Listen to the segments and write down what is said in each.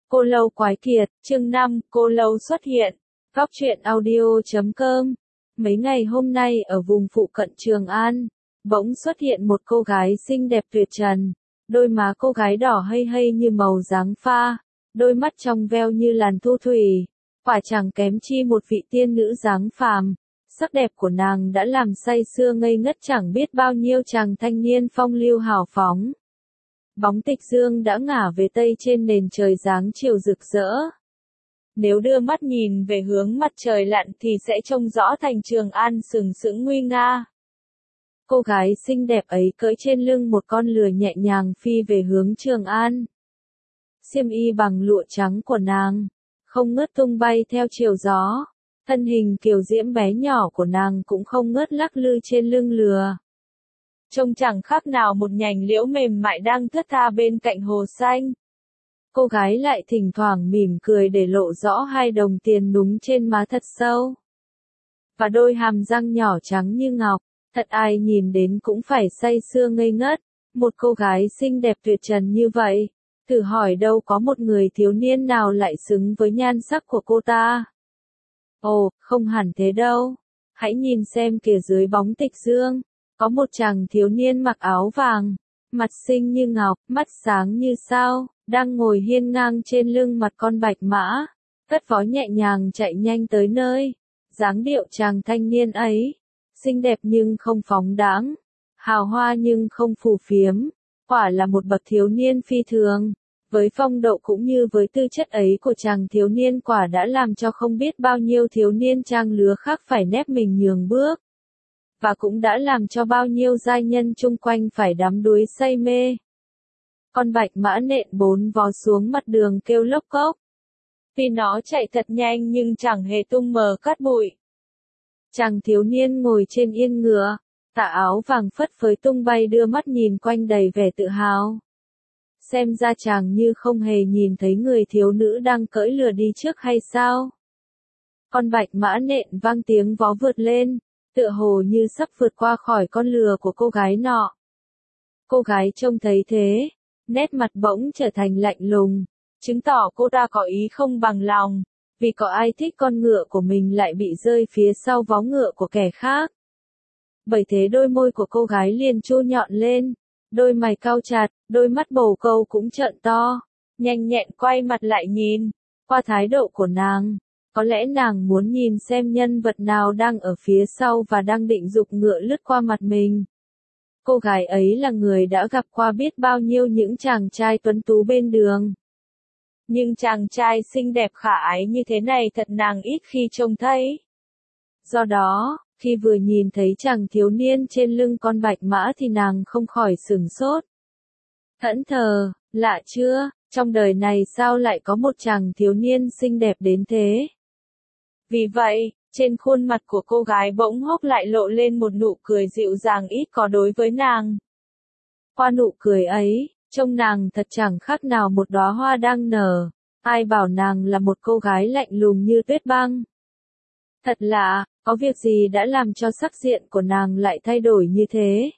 Cô Lâu Quái Kiệt, chương 5, Cô Lâu xuất hiện. Góc truyện audio.com. Mấy ngày hôm nay ở vùng phụ cận Trường An, bỗng xuất hiện một cô gái xinh đẹp tuyệt trần. Đôi má cô gái đỏ hây hây như màu giáng pha, đôi mắt trong veo như làn thu thủy. Quả chẳng kém chi một vị tiên nữ dáng phàm. Sắc đẹp của nàng đã làm say sưa ngây ngất chẳng biết bao nhiêu chàng thanh niên phong lưu hào phóng. Bóng tịch dương đã ngả về tây trên nền trời dáng chiều rực rỡ. Nếu đưa mắt nhìn về hướng mặt trời lặn thì sẽ trông rõ thành Trường An sừng sững nguy nga. Cô gái xinh đẹp ấy cưỡi trên lưng một con lừa nhẹ nhàng phi về hướng Trường An. Xiêm y bằng lụa trắng của nàng không ngớt tung bay theo chiều gió. Thân hình kiều diễm bé nhỏ của nàng cũng không ngớt lắc lư trên lưng lừa. Trông chẳng khác nào một nhành liễu mềm mại đang thướt tha bên cạnh hồ xanh. Cô gái lại thỉnh thoảng mỉm cười để lộ rõ hai đồng tiền núng trên má thật sâu. Và đôi hàm răng nhỏ trắng như ngọc, thật ai nhìn đến cũng phải say sưa ngây ngất. Một cô gái xinh đẹp tuyệt trần như vậy, thử hỏi đâu có một người thiếu niên nào lại xứng với nhan sắc của cô ta. Ồ, không hẳn thế đâu. Hãy nhìn xem kìa dưới bóng tịch dương. Có một chàng thiếu niên mặc áo vàng, mặt xinh như ngọc, mắt sáng như sao, đang ngồi hiên ngang trên lưng mặt con bạch mã, cất vó nhẹ nhàng chạy nhanh tới nơi. Dáng điệu chàng thanh niên ấy, xinh đẹp nhưng không phóng đãng, hào hoa nhưng không phù phiếm, quả là một bậc thiếu niên phi thường. Với phong độ cũng như với tư chất ấy của chàng thiếu niên quả đã làm cho không biết bao nhiêu thiếu niên trang lứa khác phải nép mình nhường bước. Và cũng đã làm cho bao nhiêu giai nhân chung quanh phải đắm đuối say mê. Con bạch mã nện bốn vó xuống mặt đường kêu lốc cốc. Vì nó chạy thật nhanh nhưng chẳng hề tung mờ cát bụi. Chàng thiếu niên ngồi trên yên ngựa, tà áo vàng phất phới tung bay đưa mắt nhìn quanh đầy vẻ tự hào. Xem ra chàng như không hề nhìn thấy người thiếu nữ đang cưỡi lừa đi trước hay sao? Con bạch mã nện vang tiếng vó vượt lên, tựa hồ như sắp vượt qua khỏi con lừa của cô gái nọ. Cô gái trông thấy thế, nét mặt bỗng trở thành lạnh lùng, chứng tỏ cô ta có ý không bằng lòng, vì có ai thích con ngựa của mình lại bị rơi phía sau vó ngựa của kẻ khác. Bởi thế đôi môi của cô gái liền chua nhọn lên, đôi mày cau chặt, đôi mắt bồ câu cũng trợn to, nhanh nhẹn quay mặt lại nhìn. Qua thái độ của nàng, có lẽ nàng muốn nhìn xem nhân vật nào đang ở phía sau và đang định giục ngựa lướt qua mặt mình. Cô gái ấy là người đã gặp qua biết bao nhiêu những chàng trai tuấn tú bên đường. Nhưng chàng trai xinh đẹp khả ái như thế này thật nàng ít khi trông thấy. Do đó, khi vừa nhìn thấy chàng thiếu niên trên lưng con bạch mã thì nàng không khỏi sửng sốt. Thẫn thờ, lạ chưa, trong đời này sao lại có một chàng thiếu niên xinh đẹp đến thế? Vì vậy, trên khuôn mặt của cô gái bỗng hốc lại lộ lên một nụ cười dịu dàng ít có đối với nàng. Qua nụ cười ấy, trông nàng thật chẳng khác nào một đóa hoa đang nở. Ai bảo nàng là một cô gái lạnh lùng như tuyết băng? Thật lạ, có việc gì đã làm cho sắc diện của nàng lại thay đổi như thế?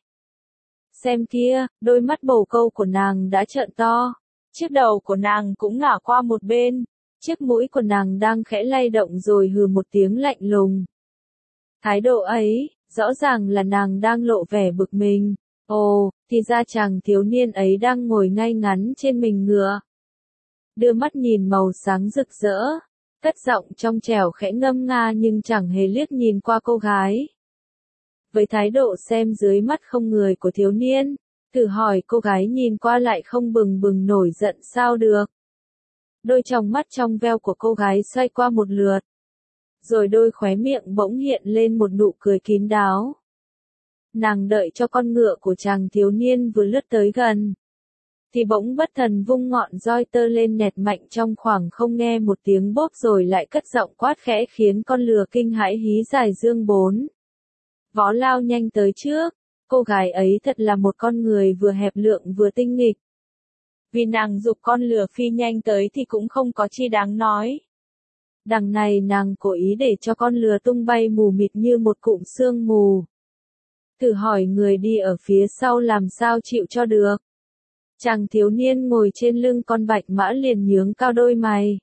Xem kia, đôi mắt bồ câu của nàng đã trợn to, chiếc đầu của nàng cũng ngả qua một bên, chiếc mũi của nàng đang khẽ lay động rồi hừ một tiếng lạnh lùng. Thái độ ấy, rõ ràng là nàng đang lộ vẻ bực mình. Ồ, thì ra chàng thiếu niên ấy đang ngồi ngay ngắn trên mình ngựa. Đưa mắt nhìn màu sáng rực rỡ, cất giọng trong trẻo khẽ ngâm nga nhưng chẳng hề liếc nhìn qua cô gái. Với thái độ xem dưới mắt không người của thiếu niên, thử hỏi cô gái nhìn qua lại không bừng bừng nổi giận sao được. Đôi tròng mắt trong veo của cô gái xoay qua một lượt. Rồi đôi khóe miệng bỗng hiện lên một nụ cười kín đáo. Nàng đợi cho con ngựa của chàng thiếu niên vừa lướt tới gần. Thì bỗng bất thần vung ngọn roi tơ lên nẹt mạnh trong khoảng không nghe một tiếng bốp rồi lại cất giọng quát khẽ khiến con lừa kinh hãi hí dài dương bốn. Vó lao nhanh tới trước, cô gái ấy thật là một con người vừa hẹp lượng vừa tinh nghịch. Vì nàng giục con lừa phi nhanh tới thì cũng không có chi đáng nói. Đằng này nàng cố ý để cho con lừa tung bay mù mịt như một cụm sương mù. Thử hỏi người đi ở phía sau làm sao chịu cho được. Chàng thiếu niên ngồi trên lưng con bạch mã liền nhướng cao đôi mày.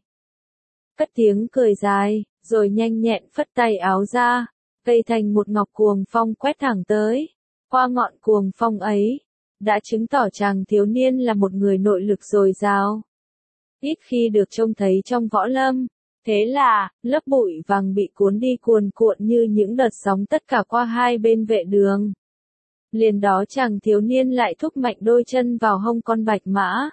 Cất tiếng cười dài, rồi nhanh nhẹn phất tay áo ra, cây thành một ngọc cuồng phong quét thẳng tới. Qua ngọn cuồng phong ấy, đã chứng tỏ chàng thiếu niên là một người nội lực dồi dào. Ít khi được trông thấy trong võ lâm. Thế là, lớp bụi vàng bị cuốn đi cuồn cuộn như những đợt sóng tất cả qua hai bên vệ đường. Liền đó chàng thiếu niên lại thúc mạnh đôi chân vào hông con bạch mã.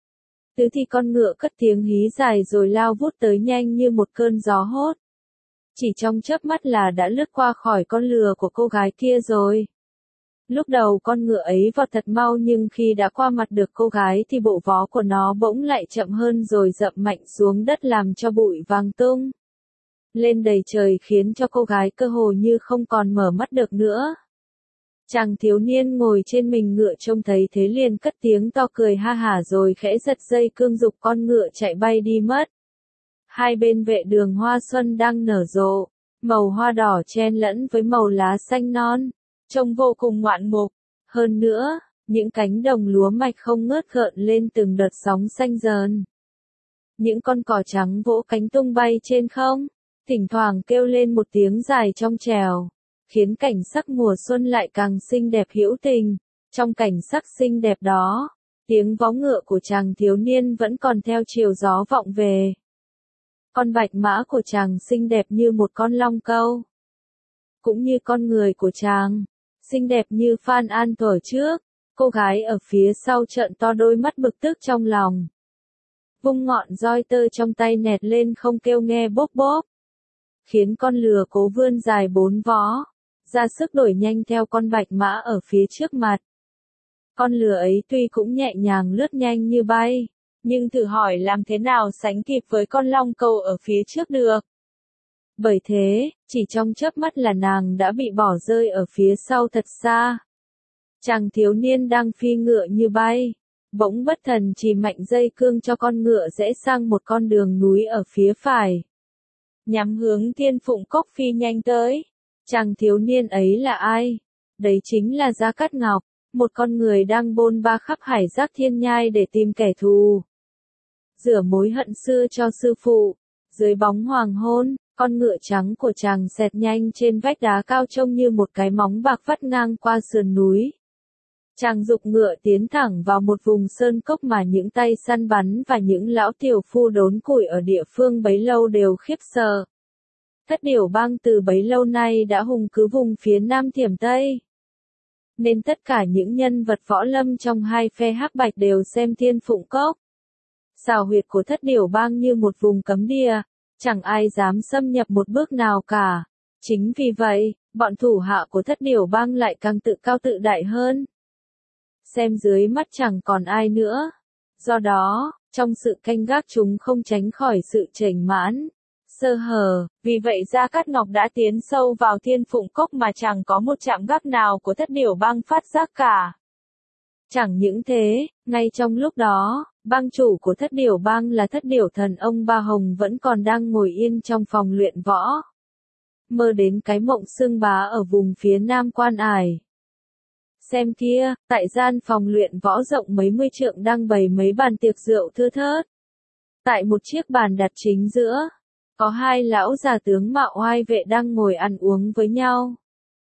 Tứ thì con ngựa cất tiếng hí dài rồi lao vút tới nhanh như một cơn gió hốt. Chỉ trong chớp mắt là đã lướt qua khỏi con lừa của cô gái kia rồi. Lúc đầu con ngựa ấy vọt thật mau nhưng khi đã qua mặt được cô gái thì bộ vó của nó bỗng lại chậm hơn rồi dậm mạnh xuống đất làm cho bụi vàng tung lên đầy trời khiến cho cô gái cơ hồ như không còn mở mắt được nữa. Chàng thiếu niên ngồi trên mình ngựa trông thấy thế liền cất tiếng to cười ha hả rồi khẽ giật dây cương giục con ngựa chạy bay đi mất. Hai bên vệ đường hoa xuân đang nở rộ, màu hoa đỏ chen lẫn với màu lá xanh non, trông vô cùng ngoạn mục. Hơn nữa, những cánh đồng lúa mạch không ngớt gợn lên từng đợt sóng xanh dờn. Những con cò trắng vỗ cánh tung bay trên không, thỉnh thoảng kêu lên một tiếng dài trong trèo, khiến cảnh sắc mùa xuân lại càng xinh đẹp hữu tình. Trong cảnh sắc xinh đẹp đó, tiếng vó ngựa của chàng thiếu niên vẫn còn theo chiều gió vọng về. Con bạch mã của chàng xinh đẹp như một con long câu. Cũng như con người của chàng, xinh đẹp như Phan An thuở trước. Cô gái ở phía sau trợn to đôi mắt bực tức trong lòng. Vung ngọn roi tơ trong tay nẹt lên không kêu nghe bốp bốp. Khiến con lừa cố vươn dài bốn vó, ra sức đuổi nhanh theo con bạch mã ở phía trước mặt. Con lừa ấy tuy cũng nhẹ nhàng lướt nhanh như bay, nhưng thử hỏi làm thế nào sánh kịp với con long câu ở phía trước được. Bởi thế, chỉ trong chớp mắt là nàng đã bị bỏ rơi ở phía sau thật xa. Chàng thiếu niên đang phi ngựa như bay, bỗng bất thần chỉ mạnh dây cương cho con ngựa rẽ sang một con đường núi ở phía phải. Nhắm hướng Thiên Phụng Cốc phi nhanh tới. Chàng thiếu niên ấy là ai? Đấy chính là Gia Cát Ngọc, một con người đang bôn ba khắp hải giác thiên nhai để tìm kẻ thù. Rửa mối hận xưa cho sư phụ. Dưới bóng hoàng hôn, con ngựa trắng của chàng xẹt nhanh trên vách đá cao trông như một cái móng bạc vắt ngang qua sườn núi. Chàng giục ngựa tiến thẳng vào một vùng sơn cốc mà những tay săn bắn và những lão tiểu phu đốn củi ở địa phương bấy lâu đều khiếp sợ. Thất Điểu Bang từ bấy lâu nay đã hùng cứ vùng phía Nam Thiểm Tây. Nên tất cả những nhân vật võ lâm trong hai phe hắc bạch đều xem Thiên Phụng Cốc. Xào huyệt của Thất Điểu Bang như một vùng cấm địa, chẳng ai dám xâm nhập một bước nào cả. Chính vì vậy, bọn thủ hạ của Thất Điểu Bang lại càng tự cao tự đại hơn. Xem dưới mắt chẳng còn ai nữa. Do đó, trong sự canh gác chúng không tránh khỏi sự chểnh mãn, sơ hở. Vì vậy Gia Cát Ngọc đã tiến sâu vào Thiên Phụng Cốc mà chẳng có một trạm gác nào của Thất Điểu Bang phát giác cả. Chẳng những thế, ngay trong lúc đó, bang chủ của Thất Điểu Bang là Thất Điểu Thần ông Ba Hồng vẫn còn đang ngồi yên trong phòng luyện võ. Mơ đến cái mộng xưng bá ở vùng phía Nam Quan Ải. Xem kia, tại gian phòng luyện võ rộng mấy mươi trượng đang bày mấy bàn tiệc rượu thưa thớt. Tại một chiếc bàn đặt chính giữa, có hai lão già tướng mạo oai vệ đang ngồi ăn uống với nhau.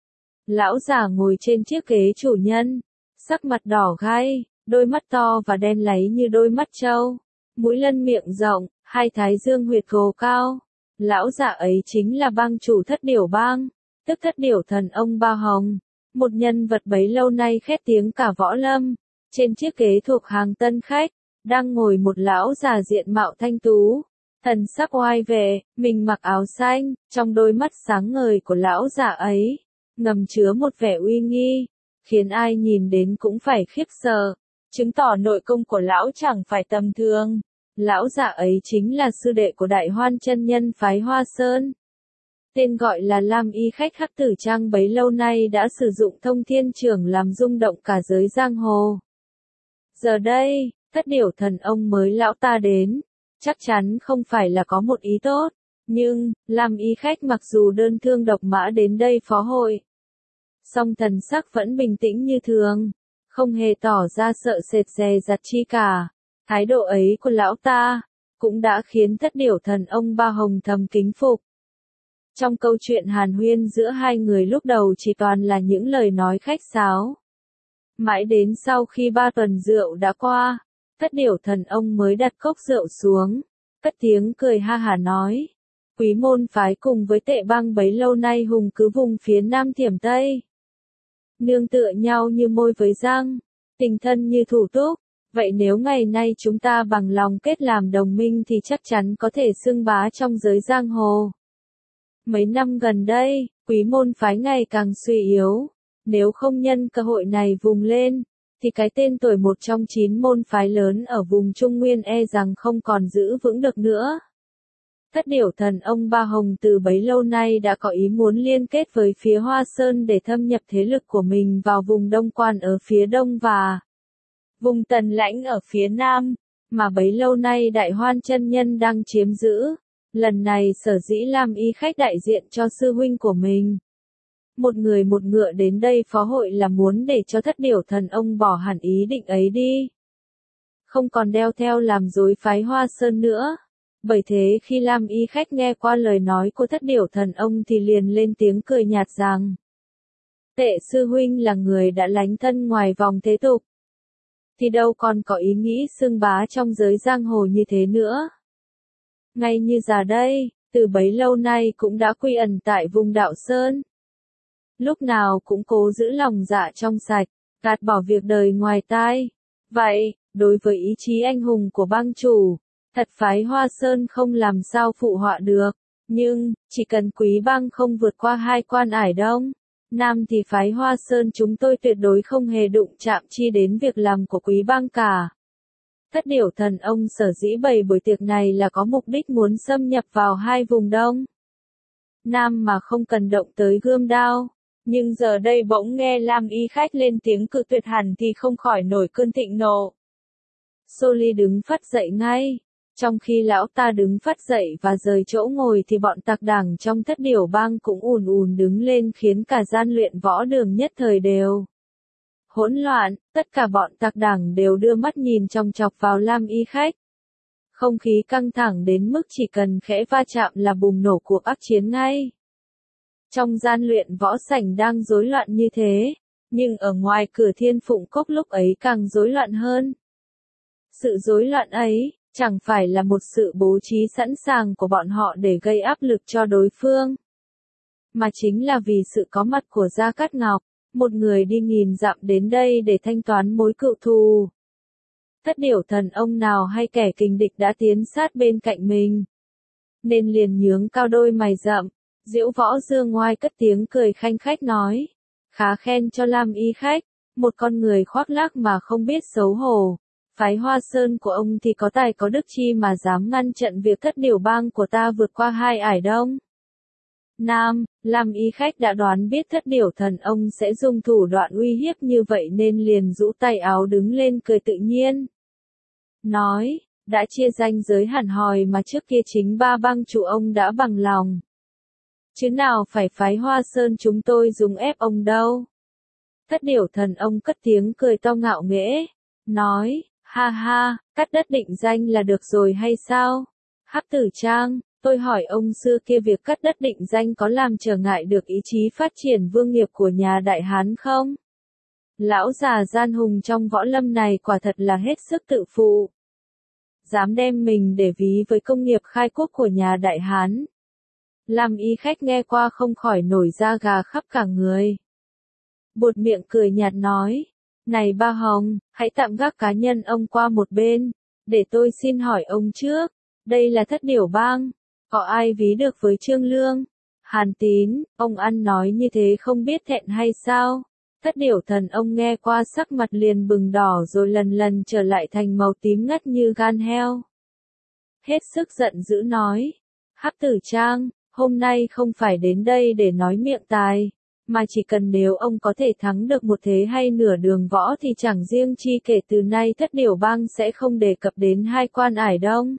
Lão già ngồi trên chiếc ghế chủ nhân, sắc mặt đỏ gai, đôi mắt to và đen láy như đôi mắt trâu, mũi lân miệng rộng, hai thái dương huyệt gồ cao. Lão già ấy chính là bang chủ Thất Điểu Bang, tức Thất Điểu Thần ông Ba Hồng. Một nhân vật bấy lâu nay khét tiếng cả võ lâm. Trên chiếc ghế thuộc hàng tân khách, đang ngồi một lão già diện mạo thanh tú, thần sắc oai vệ, mình mặc áo xanh, trong đôi mắt sáng ngời của lão già ấy, ngầm chứa một vẻ uy nghi, khiến ai nhìn đến cũng phải khiếp sợ, chứng tỏ nội công của lão chẳng phải tầm thường. Lão già ấy chính là sư đệ của Đại Hoan chân nhân phái Hoa Sơn. Tên gọi là Lam Y Khách Hắc Tử Trang bấy lâu nay đã sử dụng thông thiên trưởng làm rung động cả giới giang hồ. Giờ đây, Thất Điểu Thần ông mới lão ta đến, chắc chắn không phải là có một ý tốt, nhưng, Lam Y Khách mặc dù đơn thương độc mã đến đây phó hội, song thần sắc vẫn bình tĩnh như thường, không hề tỏ ra sợ sệt dè dặt chi cả. Thái độ ấy của lão ta, cũng đã khiến Thất Điểu Thần ông Ba Hồng thầm kính phục. Trong câu chuyện hàn huyên giữa hai người lúc đầu chỉ toàn là những lời nói khách sáo. Mãi đến sau khi 3 tuần rượu đã qua, Thất Điểu Thần ông mới đặt cốc rượu xuống, cất tiếng cười ha hả nói. Quý môn phái cùng với Tệ Bang bấy lâu nay hùng cứ vùng phía Nam Thiểm Tây. Nương tựa nhau như môi với răng, tình thân như thủ túc. Vậy nếu ngày nay chúng ta bằng lòng kết làm đồng minh thì chắc chắn có thể xưng bá trong giới giang hồ. Mấy năm gần đây, quý môn phái ngày càng suy yếu. Nếu không nhân cơ hội này vùng lên, thì cái tên tuổi một trong 9 môn phái lớn ở vùng Trung Nguyên e rằng không còn giữ vững được nữa. Thất Điểu Thần ông Ba Hồng từ bấy lâu nay đã có ý muốn liên kết với phía Hoa Sơn để thâm nhập thế lực của mình vào vùng Đông Quan ở phía đông và vùng Tần Lãnh ở phía nam, mà bấy lâu nay Đại Hoan chân nhân đang chiếm giữ. Lần này sở dĩ làm y khách đại diện cho sư huynh của mình. Một người một ngựa đến đây phó hội là muốn để cho Thất Điểu Thần ông bỏ hẳn ý định ấy đi. Không còn đeo theo làm dối phái Hoa Sơn nữa. Bởi thế khi Lam Y khách nghe qua lời nói của Thất Điểu Thần ông thì liền lên tiếng cười nhạt rằng. Tệ sư huynh là người đã lánh thân ngoài vòng thế tục. Thì đâu còn có ý nghĩ xưng bá trong giới giang hồ như thế nữa. Ngay như già đây, từ bấy lâu nay cũng đã quy ẩn tại vùng Đạo Sơn. Lúc nào cũng cố giữ lòng dạ trong sạch, gạt bỏ việc đời ngoài tai. Vậy, đối với ý chí anh hùng của bang chủ, thật phái Hoa Sơn không làm sao phụ họa được. Nhưng, chỉ cần quý bang không vượt qua 2 quan ải Đông Nam thì phái Hoa Sơn chúng tôi tuyệt đối không hề đụng chạm chi đến việc làm của quý bang cả. Thất Điểu Thần ông sở dĩ bày buổi tiệc này là có mục đích muốn xâm nhập vào 2 vùng Đông Nam mà không cần động tới gươm đao. Nhưng giờ đây bỗng nghe Lam Y khách lên tiếng cự tuyệt hẳn thì không khỏi nổi cơn thịnh nộ. Soli đứng phắt dậy ngay. Trong khi lão ta đứng phắt dậy và rời chỗ ngồi thì bọn tặc đảng trong Thất Điểu bang cũng ùn ùn đứng lên khiến cả gian luyện võ đường nhất thời đều hỗn loạn, tất cả bọn tặc đảng đều đưa mắt nhìn chòng chọc vào Lam Y khách. Không khí căng thẳng đến mức chỉ cần khẽ va chạm là bùng nổ cuộc ác chiến ngay. Trong gian luyện võ sảnh đang rối loạn như thế, nhưng ở ngoài cửa Thiên Phụng Cốc lúc ấy càng rối loạn hơn. Sự rối loạn ấy, chẳng phải là một sự bố trí sẵn sàng của bọn họ để gây áp lực cho đối phương, mà chính là vì sự có mặt của Gia Cát Ngọc, một người đi nghìn dặm đến đây để thanh toán mối cựu thù. Thất Điểu Thần ông nào hay kẻ kình địch đã tiến sát bên cạnh mình, nên liền nhướng cao đôi mày rậm. Diễu Võ Dương Ngoai cất tiếng cười khanh khách nói, khá khen cho Lam Y khách, một con người khoác lác mà không biết xấu hổ. Phái Hoa Sơn của ông thì có tài có đức chi mà dám ngăn chặn việc Thất Điểu bang của ta vượt qua 2 ải Đông Nam. Lam Y khách đã đoán biết Thất Điểu Thần ông sẽ dùng thủ đoạn uy hiếp như vậy nên liền rũ tay áo đứng lên cười tự nhiên. Nói, đã chia ranh giới hẳn hòi mà trước kia chính 3 bang chủ ông đã bằng lòng. Chứ nào phải phái Hoa Sơn chúng tôi dùng ép ông đâu. Thất Điểu Thần ông cất tiếng cười to ngạo nghễ, nói, ha ha, cắt đất định danh là được rồi hay sao? Hắc Tử Trang, tôi hỏi ông xưa kia việc cắt đất định danh có làm trở ngại được ý chí phát triển vương nghiệp của nhà Đại Hán không? Lão già gian hùng trong võ lâm này quả thật là hết sức tự phụ. Dám đem mình để ví với công nghiệp khai quốc của nhà Đại Hán. Lam Y khách nghe qua không khỏi nổi da gà khắp cả người. Buột miệng cười nhạt nói, này Ba Hồng, hãy tạm gác cá nhân ông qua một bên, để tôi xin hỏi ông trước, đây là Thất Điểu bang, có ai ví được với Trương Lương, Hàn Tín, ông ăn nói như thế không biết thẹn hay sao? Thất Điểu Thần ông nghe qua sắc mặt liền bừng đỏ rồi lần lần trở lại thành màu tím ngắt như gan heo. Hết sức giận dữ nói, Hắc Tử Trang, hôm nay không phải đến đây để nói miệng tài, mà chỉ cần nếu ông có thể thắng được một thế hay nửa đường võ thì chẳng riêng chi kể từ nay Thất Điểu bang sẽ không đề cập đến 2 quan ải Đông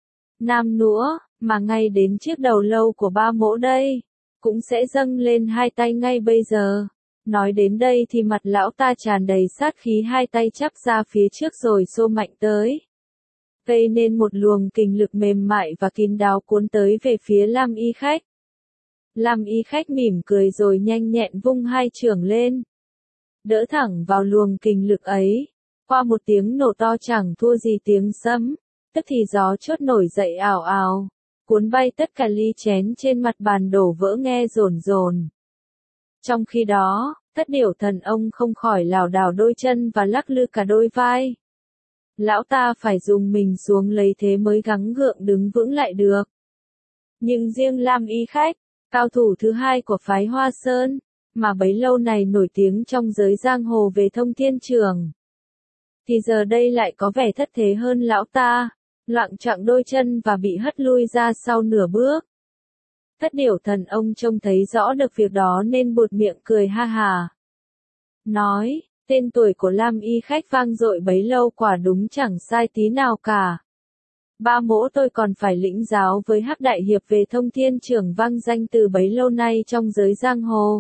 Nam nữa, mà ngay đến chiếc đầu lâu của Ba Mỗ đây, cũng sẽ dâng lên 2 tay ngay bây giờ. Nói đến đây thì mặt lão ta tràn đầy sát khí, hai tay chắp ra phía trước rồi xô mạnh tới. Gây nên một luồng kình lực mềm mại và kín đáo cuốn tới về phía Lam Y Khách. Lam Y Khách mỉm cười rồi nhanh nhẹn vung hai chưởng lên. Đỡ thẳng vào luồng kình lực ấy. Qua một tiếng nổ to chẳng thua gì tiếng sấm, tức thì gió chốt nổi dậy ào ào, cuốn bay tất cả ly chén trên mặt bàn đổ vỡ nghe rồn rồn. Trong khi đó, Thất Điểu Thần Ông không khỏi lảo đảo đôi chân và lắc lư cả đôi vai. Lão ta phải dùng mình xuống lấy thế mới gắng gượng đứng vững lại được. Nhưng riêng Lam Y Khách, cao thủ thứ hai của phái Hoa Sơn, mà bấy lâu này nổi tiếng trong giới giang hồ về thông thiên trường, thì giờ đây lại có vẻ thất thế hơn lão ta, loạng choạng đôi chân và bị hất lui ra sau nửa bước. Thất Điểu Thần Ông trông thấy rõ được việc đó nên buột miệng cười ha hà. Nói, tên tuổi của Lam Y Khách vang dội bấy lâu quả đúng chẳng sai tí nào cả. Ba mỗ tôi còn phải lĩnh giáo với Hắc Đại Hiệp về thông thiên trường vang danh từ bấy lâu nay trong giới giang hồ.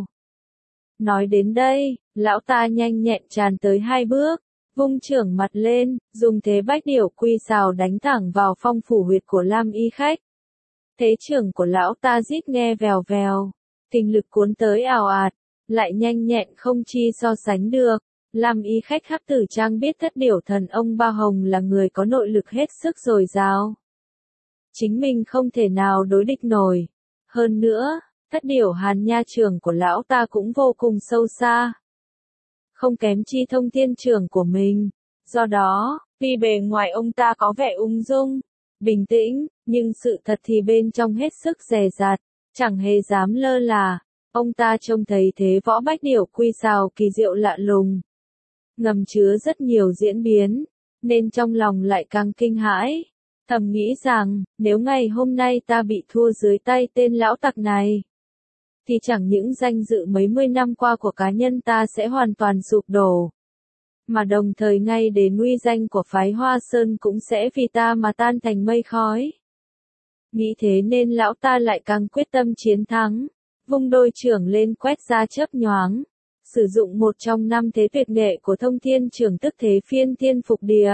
Nói đến đây, lão ta nhanh nhẹn tràn tới hai bước, vung chưởng mặt lên, dùng thế bách điểu quy xào đánh thẳng vào phong phủ huyệt của Lam Y Khách. Thế chưởng của lão ta rít nghe vèo vèo, kình lực cuốn tới ào ạt, lại nhanh nhẹn không chi so sánh được. Lam Y Khách Hắc Tử Trang biết Thất Điểu Thần Ông Ba Hồng là người có nội lực hết sức dồi dào. Chính mình không thể nào đối địch nổi. Hơn nữa, Thất Điểu Hàn Nha chưởng của lão ta cũng vô cùng sâu xa, không kém chi thông thiên chưởng của mình. Do đó, vì bề ngoài ông ta có vẻ ung dung, bình tĩnh, nhưng sự thật thì bên trong hết sức dè dặt, chẳng hề dám lơ là. Ông ta trông thấy thế võ bách điểu quy xào kỳ diệu lạ lùng, ngầm chứa rất nhiều diễn biến, nên trong lòng lại càng kinh hãi, thầm nghĩ rằng, nếu ngày hôm nay ta bị thua dưới tay tên lão tặc này, thì chẳng những danh dự mấy mươi năm qua của cá nhân ta sẽ hoàn toàn sụp đổ, mà đồng thời ngay đến uy danh của phái Hoa Sơn cũng sẽ vì ta mà tan thành mây khói. Nghĩ thế nên lão ta lại càng quyết tâm chiến thắng, vung đôi chưởng lên quét ra chớp nhoáng, sử dụng một trong năm thế tuyệt nghệ của thông thiên chưởng tức thế phiên thiên phục địa.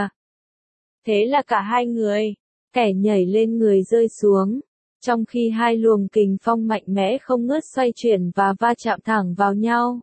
Thế là cả hai người, kẻ nhảy lên người rơi xuống, trong khi hai luồng kình phong mạnh mẽ không ngớt xoay chuyển và va chạm thẳng vào nhau.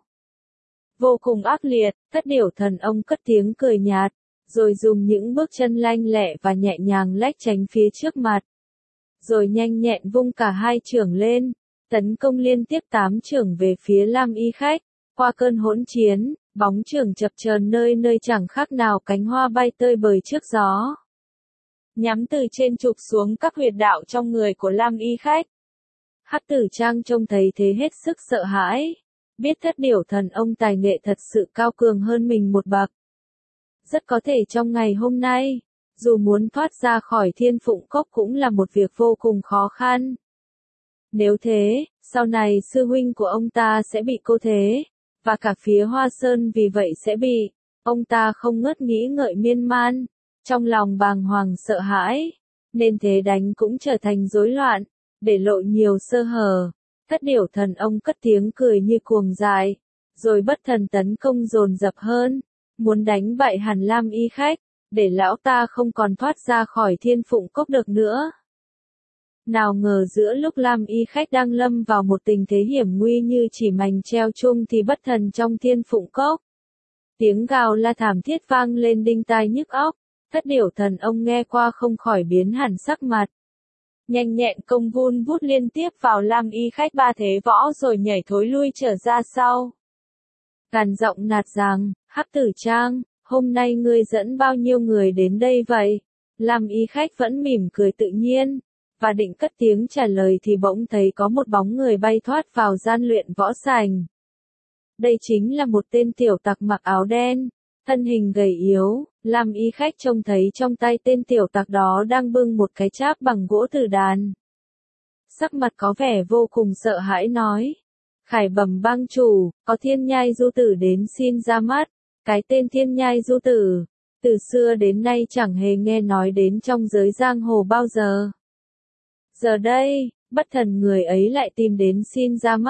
Vô cùng ác liệt, Thất Điểu Thần Ông cất tiếng cười nhạt, rồi dùng những bước chân lanh lẹ và nhẹ nhàng lách tránh phía trước mặt. Rồi nhanh nhẹn vung cả hai chưởng lên, tấn công liên tiếp 8 chưởng về phía Lam Y Khách. Qua cơn hỗn chiến, bóng chưởng chập chờn nơi nơi chẳng khác nào cánh hoa bay tơi bời trước gió, nhắm từ trên trục xuống các huyệt đạo trong người của Lam Y Khách. Hắc Tử Trang trông thấy thế hết sức sợ hãi, biết Thất Điểu Thần Ông tài nghệ thật sự cao cường hơn mình một bậc. Rất có thể trong ngày hôm nay, dù muốn thoát ra khỏi Thiên Phụng Cốc cũng là một việc vô cùng khó khăn. Nếu thế, sau này sư huynh của ông ta sẽ bị cô thế, và cả phía Hoa Sơn vì vậy sẽ bị. Ông ta không ngớt nghĩ ngợi miên man, trong lòng bàng hoàng sợ hãi, nên thế đánh cũng trở thành rối loạn, để lộ nhiều sơ hở. Thất Điểu Thần Ông cất tiếng cười như cuồng dại, rồi bất thần tấn công dồn dập hơn, muốn đánh bại hẳn Lam Y Khách, để lão ta không còn thoát ra khỏi Thiên Phụng Cốc được nữa. Nào ngờ giữa lúc Lam Y Khách đang lâm vào một tình thế hiểm nguy như chỉ mành treo chung thì bất thần trong Thiên Phụng Cốc, tiếng gào la thảm thiết vang lên đinh tai nhức óc. Thất Điểu Thần Ông nghe qua không khỏi biến hẳn sắc mặt, nhanh nhẹn công vun vút liên tiếp vào Lam Y Khách 3 thế võ rồi nhảy thối lui trở ra sau. Gằn giọng nạt rằng, Hắc Tử Trang, hôm nay ngươi dẫn bao nhiêu người đến đây vậy? Lam Y Khách vẫn mỉm cười tự nhiên, và định cất tiếng trả lời thì bỗng thấy có một bóng người bay thoát vào gian luyện võ sành. Đây chính là một tên tiểu tặc mặc áo đen, thân hình gầy yếu. Lam Y Khách trông thấy trong tay tên tiểu tặc đó đang bưng một cái cháp bằng gỗ tử đàn. Sắc mặt có vẻ vô cùng sợ hãi nói, khải bẩm bang chủ, có Thiên Nhai Du Tử đến xin ra mắt. Cái tên Thiên Nhai Du Tử, từ xưa đến nay chẳng hề nghe nói đến trong giới giang hồ bao giờ. Giờ đây, bất thần người ấy lại tìm đến xin ra mắt,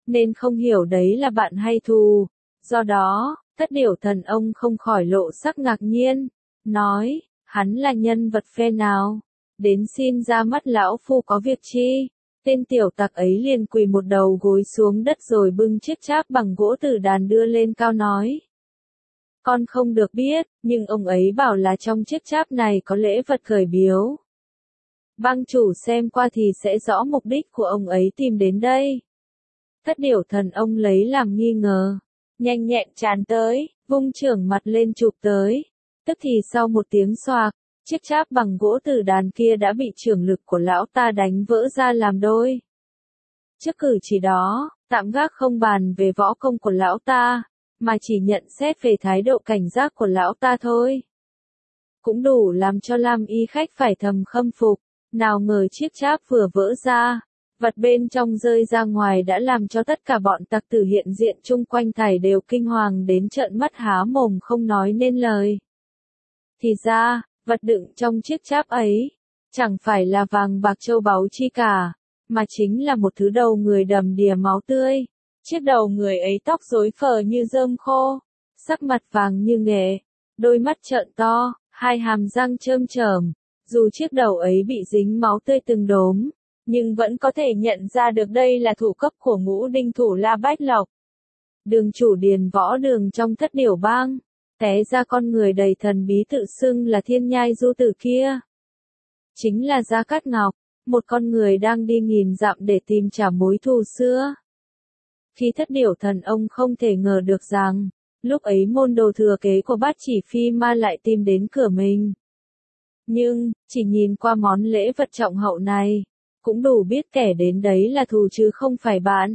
nên không hiểu đấy là bạn hay thù. Do đó, Thất Điểu Thần ông không khỏi lộ sắc ngạc nhiên, nói, hắn là nhân vật phe nào? Đến xin ra mắt lão phu có việc chi? Tên tiểu tặc ấy liền quỳ một đầu gối xuống đất rồi bưng chiếc cháp bằng gỗ tử đàn đưa lên cao nói. Con không được biết, nhưng ông ấy bảo là trong chiếc cháp này có lễ vật khởi biếu. Bang chủ xem qua thì sẽ rõ mục đích của ông ấy tìm đến đây. Thất Điểu Thần ông lấy làm nghi ngờ, nhanh nhẹn tràn tới, vung chưởng mặt lên chụp tới. Tức thì sau một tiếng xoạc, chiếc cháp bằng gỗ tử đàn kia đã bị chưởng lực của lão ta đánh vỡ ra làm đôi. Trước cử chỉ đó, tạm gác không bàn về võ công của lão ta, mà chỉ nhận xét về thái độ cảnh giác của lão ta thôi. Cũng đủ làm cho Lam Y khách phải thầm khâm phục, nào ngờ chiếc cháp vừa vỡ ra, vật bên trong rơi ra ngoài đã làm cho tất cả bọn tặc tử hiện diện chung quanh thảy đều kinh hoàng đến trợn mắt há mồm không nói nên lời. Thì ra, vật đựng trong chiếc cháp ấy, chẳng phải là vàng bạc châu báu chi cả, mà chính là một thứ đầu người đầm đìa máu tươi. Chiếc đầu người ấy tóc rối phờ như rơm khô, sắc mặt vàng như nghệ, đôi mắt trợn to, hai hàm răng trơm chởm. Dù chiếc đầu ấy bị dính máu tươi từng đốm, nhưng vẫn có thể nhận ra được đây là thủ cấp của Ngũ Đinh thủ La Bách Lộc. Đường chủ điền võ đường trong Thất Điểu Bang, té ra con người đầy thần bí tự xưng là Thiên Nhai Du Tử kia. Chính là Gia Cát Ngọc, một con người đang đi nghìn dặm để tìm trả mối thù xưa. Khi Thất Điểu Thần ông không thể ngờ được rằng, lúc ấy môn đồ thừa kế của Bát Chỉ Phi Ma lại tìm đến cửa mình. Nhưng, chỉ nhìn qua món lễ vật trọng hậu này, cũng đủ biết kẻ đến đấy là thù chứ không phải bạn.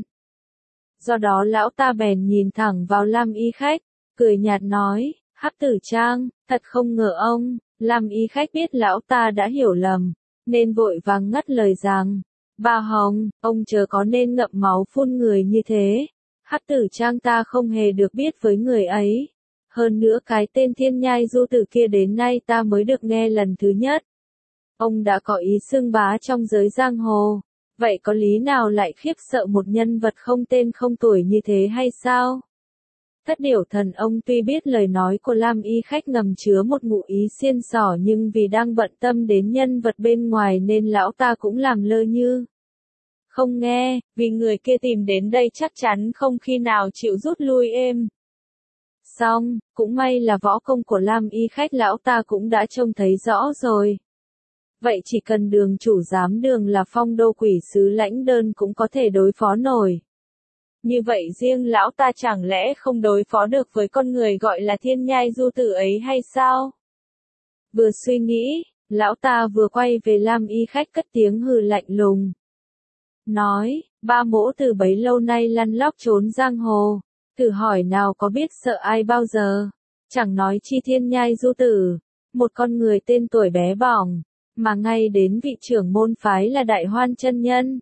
Do đó lão ta bèn nhìn thẳng vào Lam Y khách, cười nhạt nói, Hắc Tử Trang, thật không ngờ ông. Lam Y khách biết lão ta đã hiểu lầm, nên vội vàng ngắt lời rằng, Bà Hồng, ông chớ có nên ngậm máu phun người như thế. Hắc Tử Trang ta không hề được biết với người ấy. Hơn nữa cái tên Thiên Nhai Du Tử kia đến nay ta mới được nghe lần thứ nhất. Ông đã có ý xưng bá trong giới giang hồ, vậy có lý nào lại khiếp sợ một nhân vật không tên không tuổi như thế hay sao? Thất Điểu Thần ông tuy biết lời nói của Lam Y khách ngầm chứa một ngụ ý xiên xỏ nhưng vì đang bận tâm đến nhân vật bên ngoài nên lão ta cũng làm lơ như không nghe, vì người kia tìm đến đây chắc chắn không khi nào chịu rút lui êm. Xong, cũng may là võ công của Lam Y khách lão ta cũng đã trông thấy rõ rồi. Vậy chỉ cần đường chủ giám đường là Phong Đô Quỷ sứ Lãnh Đơn cũng có thể đối phó nổi. Như vậy riêng lão ta chẳng lẽ không đối phó được với con người gọi là Thiên Nhai Du Tử ấy hay sao? Vừa suy nghĩ, lão ta vừa quay về Lam Y khách cất tiếng hừ lạnh lùng. Nói, ba mỗ từ bấy lâu nay lăn lóc trốn giang hồ, thử hỏi nào có biết sợ ai bao giờ, chẳng nói chi Thiên Nhai Du Tử, một con người tên tuổi bé bỏng, mà ngay đến vị trưởng môn phái là Đại Hoan chân nhân.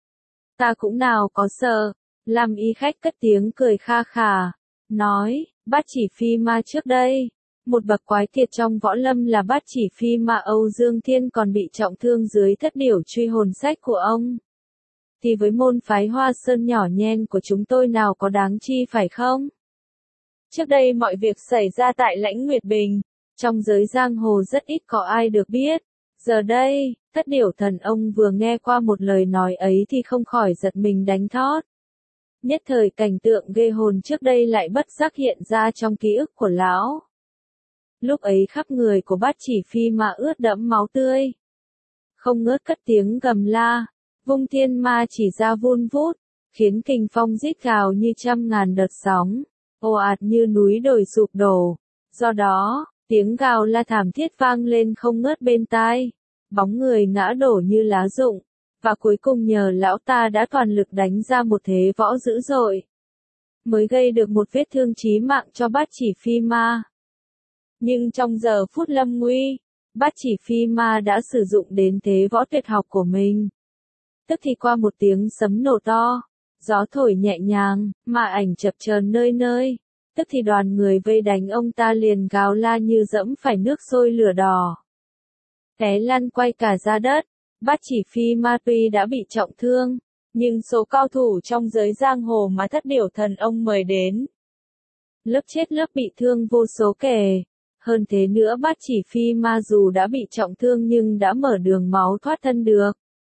Ta cũng nào có sợ. Lam Y khách cất tiếng cười kha khà, nói, Bát Chỉ Phi Ma trước đây, một bậc quái kiệt trong võ lâm là Bát Chỉ Phi Ma Âu Dương Thiên còn bị trọng thương dưới Thất Điểu truy hồn sách của ông. Thì với môn phái Hoa Sơn nhỏ nhen của chúng tôi nào có đáng chi phải không? Trước đây mọi việc xảy ra tại Lãnh Nguyệt Bình, trong giới giang hồ rất ít có ai được biết. Giờ đây, Thất Điểu Thần ông vừa nghe qua một lời nói ấy thì không khỏi giật mình đánh thót. Nhất thời cảnh tượng ghê hồn trước đây lại bất giác hiện ra trong ký ức của lão. Lúc ấy khắp người của Bát Chỉ Phi Ma ướt đẫm máu tươi. Không ngớt cất tiếng gầm la, vung thiên ma chỉ ra vun vút, khiến kình phong rít gào như trăm ngàn đợt sóng, ồ ạt như núi đồi sụp đổ. Do đó, tiếng gào la thảm thiết vang lên không ngớt bên tai, bóng người ngã đổ như lá rụng. Và cuối cùng nhờ lão ta đã toàn lực đánh ra một thế võ dữ dội, mới gây được một vết thương chí mạng cho Bát Chỉ Phi Ma. Nhưng trong giờ phút lâm nguy, Bát Chỉ Phi Ma đã sử dụng đến thế võ tuyệt học của mình. Tức thì qua một tiếng sấm nổ to, gió thổi nhẹ nhàng, mà ảnh chập chờn nơi nơi. Tức thì đoàn người vây đánh ông ta liền gào la như dẫm phải nước sôi lửa đỏ. Té lăn quay cả ra đất. Bát Chỉ Phi Ma tuy đã bị trọng thương, Nhưng số cao thủ trong giới giang hồ mà Thất Điểu Thần ông mời đến, lớp chết lớp bị thương vô số kể. Hơn thế nữa Bát Chỉ Phi Ma dù đã bị trọng thương nhưng đã mở đường máu thoát thân được.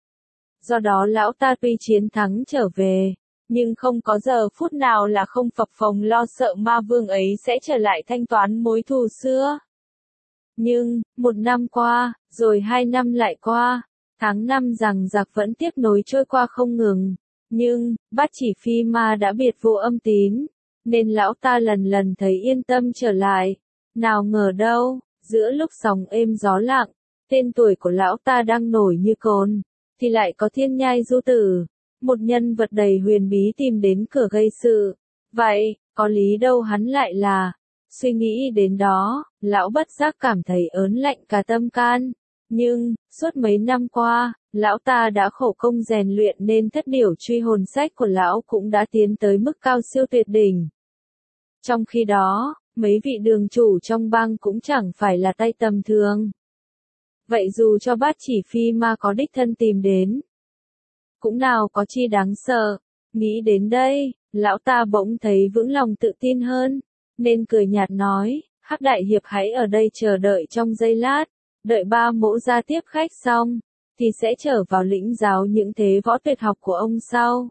Do đó lão ta tuy chiến thắng trở về, nhưng không có giờ phút nào là không phập phồng lo sợ ma vương ấy sẽ trở lại thanh toán mối thù xưa. Nhưng, 1 năm qua, rồi 2 năm lại qua, tháng năm rằng giặc vẫn tiếp nối trôi qua không ngừng. Nhưng, Bát Chỉ Phi Ma đã biệt vô âm tín, nên lão ta lần lần thấy yên tâm trở lại. Nào ngờ đâu, giữa lúc sóng êm gió lặng, tên tuổi của lão ta đang nổi như cồn, thì lại có Thiên Nhai Du Tử, một nhân vật đầy huyền bí tìm đến cửa gây sự. Vậy, có lý đâu hắn lại là. Suy nghĩ đến đó, lão bất giác cảm thấy ớn lạnh cả tâm can. Nhưng, suốt mấy năm qua, lão ta đã khổ công rèn luyện nên Thất Điểu Truy Hồn sách của lão cũng đã tiến tới mức cao siêu tuyệt đỉnh. Trong khi đó, mấy vị đường chủ trong bang cũng chẳng phải là tay tầm thường. Vậy dù cho Bát Chỉ Phi Ma có đích thân tìm đến, cũng nào có chi đáng sợ. Nghĩ đến đây, lão ta bỗng thấy vững lòng tự tin hơn, nên cười nhạt nói, Hắc đại hiệp hãy ở đây chờ đợi trong giây lát, đợi ba mỗ ra tiếp khách xong, thì sẽ trở vào lĩnh giáo những thế võ tuyệt học của ông sau.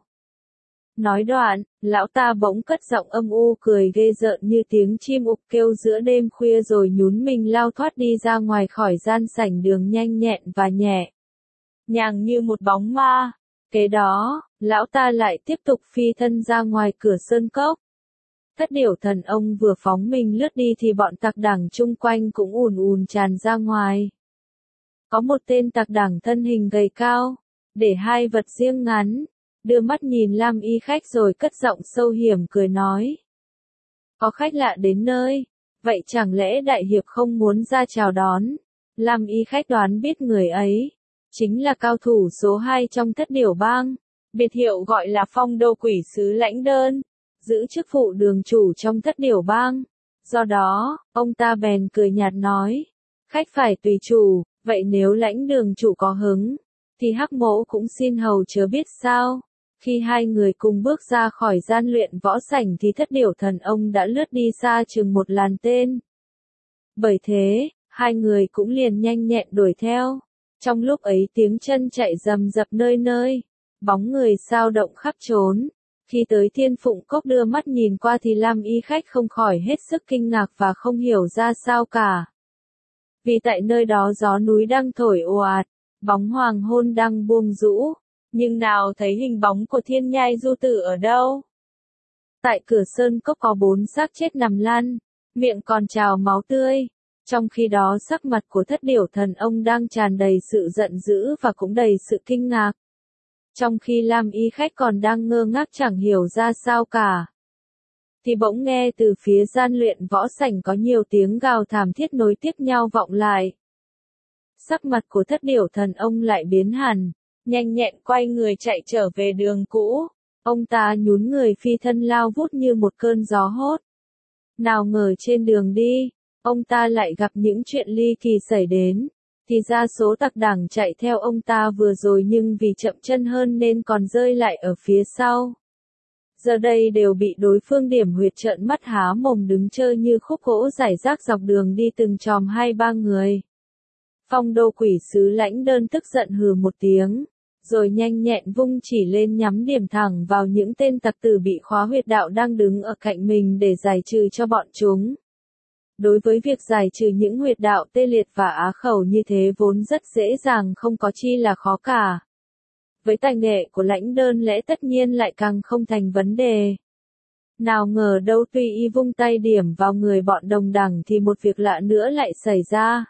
Nói đoạn, lão ta bỗng cất giọng âm u cười ghê rợn như tiếng chim ục kêu giữa đêm khuya rồi nhún mình lao thoát đi ra ngoài khỏi gian sảnh đường nhanh nhẹn và nhẹ nhàng như một bóng ma. Kế đó, lão ta lại tiếp tục phi thân ra ngoài cửa sơn cốc. Thất Điểu Thần ông vừa phóng mình lướt đi thì bọn tặc đảng chung quanh cũng ùn ùn tràn ra ngoài. Có một tên tặc đảng thân hình gầy cao, để hai vật riêng ngắn, đưa mắt nhìn Lam Y khách rồi cất giọng sâu hiểm cười nói. Có khách lạ đến nơi, vậy chẳng lẽ đại hiệp không muốn ra chào đón? Lam Y khách đoán biết người ấy chính là cao thủ số 2 trong Thất Điểu bang, biệt hiệu gọi là Phong Đô Quỷ Sứ Lãnh Đơn, giữ chức phụ đường chủ trong Thất Điểu bang. Do đó, ông ta bèn cười nhạt nói, khách phải tùy chủ, vậy nếu lãnh đường chủ có hứng, thì Hắc mỗ cũng xin hầu chớ biết sao. Khi hai người cùng bước ra khỏi gian luyện võ sảnh thì Thất Điểu Thần ông đã lướt đi xa chừng một làn tên. Bởi thế, hai người cũng liền nhanh nhẹn đuổi theo. Trong lúc ấy tiếng chân chạy rầm rập nơi nơi, bóng người sao động khắp trốn. Khi tới Thiên Phụng Cốc đưa mắt nhìn qua thì Lam Y khách không khỏi hết sức kinh ngạc và không hiểu ra sao cả. Vì tại nơi đó gió núi đang thổi ồ ạt, bóng hoàng hôn đang buông rũ, nhưng nào thấy hình bóng của Thiên Nhai Du Tử ở đâu. Tại cửa sơn cốc có 4 xác chết nằm lăn, miệng còn trào máu tươi. Trong khi đó sắc mặt của Thất Điểu Thần ông đang tràn đầy sự giận dữ và cũng đầy sự kinh ngạc. Trong khi Lam Y khách còn đang ngơ ngác chẳng hiểu ra sao cả, thì bỗng nghe từ phía gian luyện võ sảnh có nhiều tiếng gào thảm thiết nối tiếp nhau vọng lại. Sắc mặt của Thất Điểu Thần ông lại biến hẳn, nhanh nhẹn quay người chạy trở về đường cũ. Ông ta nhún người phi thân lao vút như một cơn gió hốt. Nào ngờ trên đường đi, ông ta lại gặp những chuyện ly kỳ xảy đến. Thì ra số tặc đảng chạy theo ông ta vừa rồi nhưng vì chậm chân hơn nên còn rơi lại ở phía sau. Giờ đây đều bị đối phương điểm huyệt trợn mắt há mồm đứng chơi như khúc gỗ rải rác dọc đường đi từng chòm 2-3 người. Phong Đô Quỷ Sứ Lãnh Đơn tức giận hừ một tiếng, rồi nhanh nhẹn vung chỉ lên nhắm điểm thẳng vào những tên tặc tử bị khóa huyệt đạo đang đứng ở cạnh mình để giải trừ cho bọn chúng. Đối với việc giải trừ những huyệt đạo tê liệt và á khẩu như thế vốn rất dễ dàng không có chi là khó cả. Với tài nghệ của Lãnh Đơn lẽ tất nhiên lại càng không thành vấn đề. Nào ngờ đâu tuy y vung tay điểm vào người bọn đồng đẳng thì một việc lạ nữa lại xảy ra.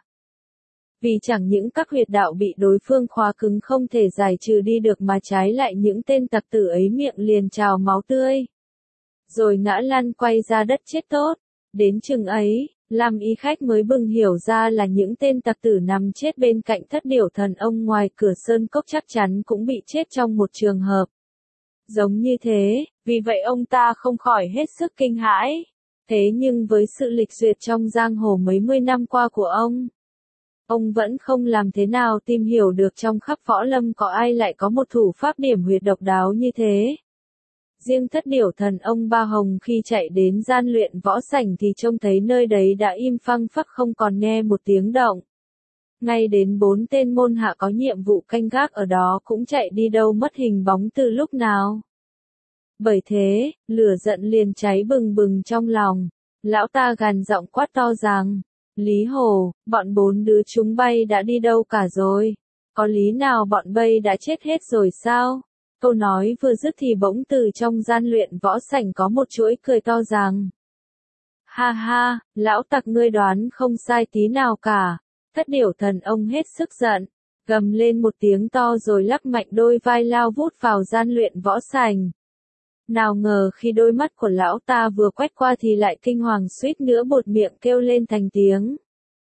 Vì chẳng những các huyệt đạo bị đối phương khóa cứng không thể giải trừ đi được mà trái lại những tên tặc tử ấy miệng liền trào máu tươi, rồi ngã lăn quay ra đất chết tốt. Đến chừng ấy, Lam Y khách mới bừng hiểu ra là những tên tặc tử nằm chết bên cạnh Thất Điểu Thần ông ngoài cửa sơn cốc chắc chắn cũng bị chết trong một trường hợp giống như thế, vì vậy ông ta không khỏi hết sức kinh hãi. Thế nhưng với sự lịch duyệt trong giang hồ mấy mươi năm qua của ông, Ông vẫn không làm thế nào tìm hiểu được trong khắp võ lâm có ai lại có một thủ pháp điểm huyệt độc đáo như thế. Riêng Thất Điểu Thần ông Ba Hồng khi chạy đến gian luyện võ sảnh thì trông thấy nơi đấy đã im phăng phắc không còn nghe một tiếng động. Ngay đến 4 tên môn hạ có nhiệm vụ canh gác ở đó cũng chạy đi đâu mất hình bóng từ lúc nào. Bởi thế, lửa giận liền cháy bừng bừng trong lòng. Lão ta gằn giọng quát to rằng, Lý Hồ, bọn 4 đứa chúng bay đã đi đâu cả rồi? Có lý nào bọn bay đã chết hết rồi sao? Câu nói vừa dứt thì bỗng từ trong gian luyện võ sảnh có một chuỗi cười to rằng, ha ha, lão tặc ngươi đoán không sai tí nào cả. Thất Điểu Thần ông hết sức giận, gầm lên một tiếng to rồi lắc mạnh đôi vai lao vút vào gian luyện võ sảnh. Nào ngờ khi đôi mắt của lão ta vừa quét qua thì lại kinh hoàng suýt nữa buột miệng kêu lên thành tiếng.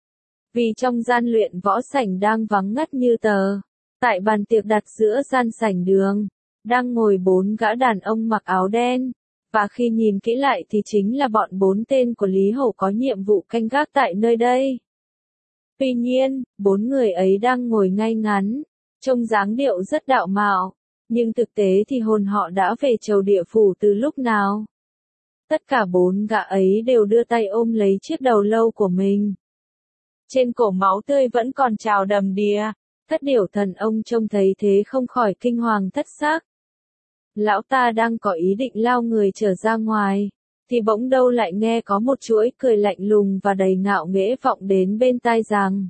Vì trong gian luyện võ sảnh đang vắng ngắt như tờ, tại bàn tiệc đặt giữa gian sảnh đường, đang ngồi 4 gã đàn ông mặc áo đen, và khi nhìn kỹ lại thì chính là bọn 4 tên của Lý Hổ có nhiệm vụ canh gác tại nơi đây. Tuy nhiên, 4 người ấy đang ngồi ngay ngắn, trông dáng điệu rất đạo mạo, nhưng thực tế thì hồn họ đã về chầu địa phủ từ lúc nào. Tất cả 4 gã ấy đều đưa tay ôm lấy chiếc đầu lâu của mình. Trên cổ máu tươi vẫn còn trào đầm đìa, Thất Điểu Thần ông trông thấy thế không khỏi kinh hoàng thất xác. Lão ta đang có ý định lao người trở ra ngoài, thì bỗng đâu lại nghe có một chuỗi cười lạnh lùng và đầy ngạo nghễ vọng đến bên tai rằng,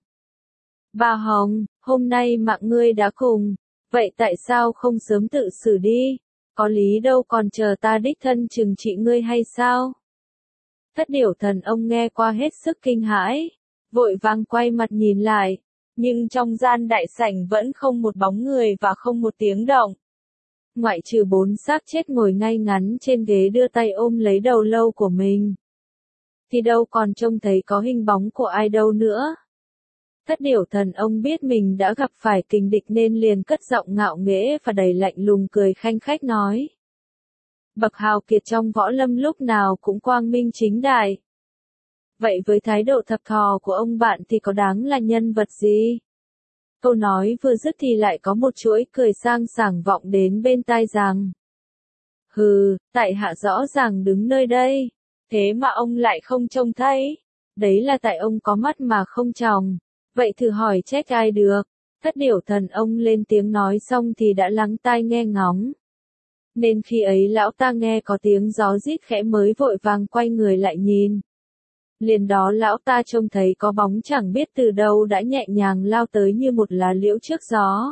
Bà Hồng, hôm nay mạng ngươi đã cùng, vậy tại sao không sớm tự xử đi, có lý đâu còn chờ ta đích thân trừng trị ngươi hay sao? Thất Điểu Thần ông nghe qua hết sức kinh hãi, vội vàng quay mặt nhìn lại, nhưng trong gian đại sảnh vẫn không một bóng người và không một tiếng động. Ngoại trừ 4 xác chết ngồi ngay ngắn trên ghế đưa tay ôm lấy đầu lâu của mình, thì đâu còn trông thấy có hình bóng của ai đâu nữa. Thất Điểu Thần ông biết mình đã gặp phải kình địch nên liền cất giọng ngạo nghễ và đầy lạnh lùng cười khanh khách nói. Bậc hào kiệt trong võ lâm lúc nào cũng quang minh chính đại. Vậy với thái độ thập thò của ông bạn thì có đáng là nhân vật gì? Câu nói vừa dứt thì lại có một chuỗi cười sang sảng vọng đến bên tai rằng. Hừ, tại hạ rõ ràng đứng nơi đây, thế mà ông lại không trông thấy. Đấy là tại ông có mắt mà không tròng. Vậy thử hỏi trách ai được? Thất Điểu Thần ông lên tiếng nói xong thì đã lắng tai nghe ngóng. Nên khi ấy lão ta nghe có tiếng gió rít khẽ mới vội vàng quay người lại nhìn. Liền đó lão ta trông thấy có bóng chẳng biết từ đâu đã nhẹ nhàng lao tới như một lá liễu trước gió.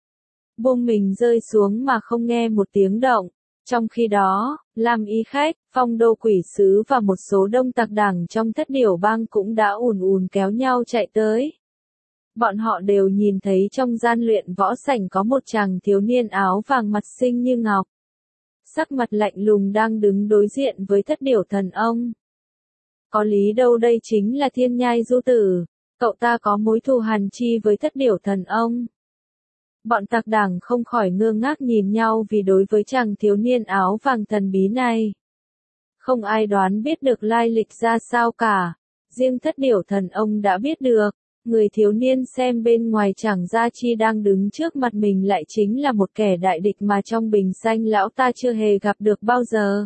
Buông mình rơi xuống mà không nghe một tiếng động. Trong khi đó, Lam Y Khách, Phong Đô Quỷ Sứ và một số đông tặc đảng trong Thất Điểu Bang cũng đã ùn ùn kéo nhau chạy tới. Bọn họ đều nhìn thấy trong gian luyện võ sảnh có một chàng thiếu niên áo vàng mặt xinh như ngọc. Sắc mặt lạnh lùng đang đứng đối diện với Thất Điểu Thần ông. Có lý đâu đây chính là Thiên Nhai Du Tử, cậu ta có mối thù hằn chi với Thất Điểu Thần ông. Bọn tặc đảng không khỏi ngơ ngác nhìn nhau vì đối với chàng thiếu niên áo vàng thần bí này, không ai đoán biết được lai lịch ra sao cả. Riêng Thất Điểu Thần ông đã biết được, người thiếu niên xem bên ngoài chẳng ra chi đang đứng trước mặt mình lại chính là một kẻ đại địch mà trong bình xanh lão ta chưa hề gặp được bao giờ.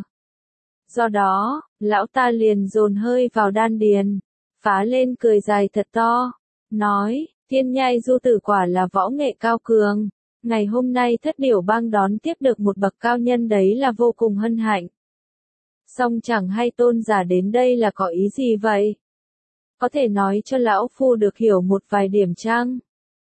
Do đó, lão ta liền dồn hơi vào đan điền, phá lên cười dài thật to, nói, Thiên Nhai Du Tử quả là võ nghệ cao cường, ngày hôm nay Thất Điểu Bang đón tiếp được một bậc cao nhân đấy là vô cùng hân hạnh. Song chẳng hay tôn giả đến đây là có ý gì vậy? Có thể nói cho lão phu được hiểu một vài điểm chăng?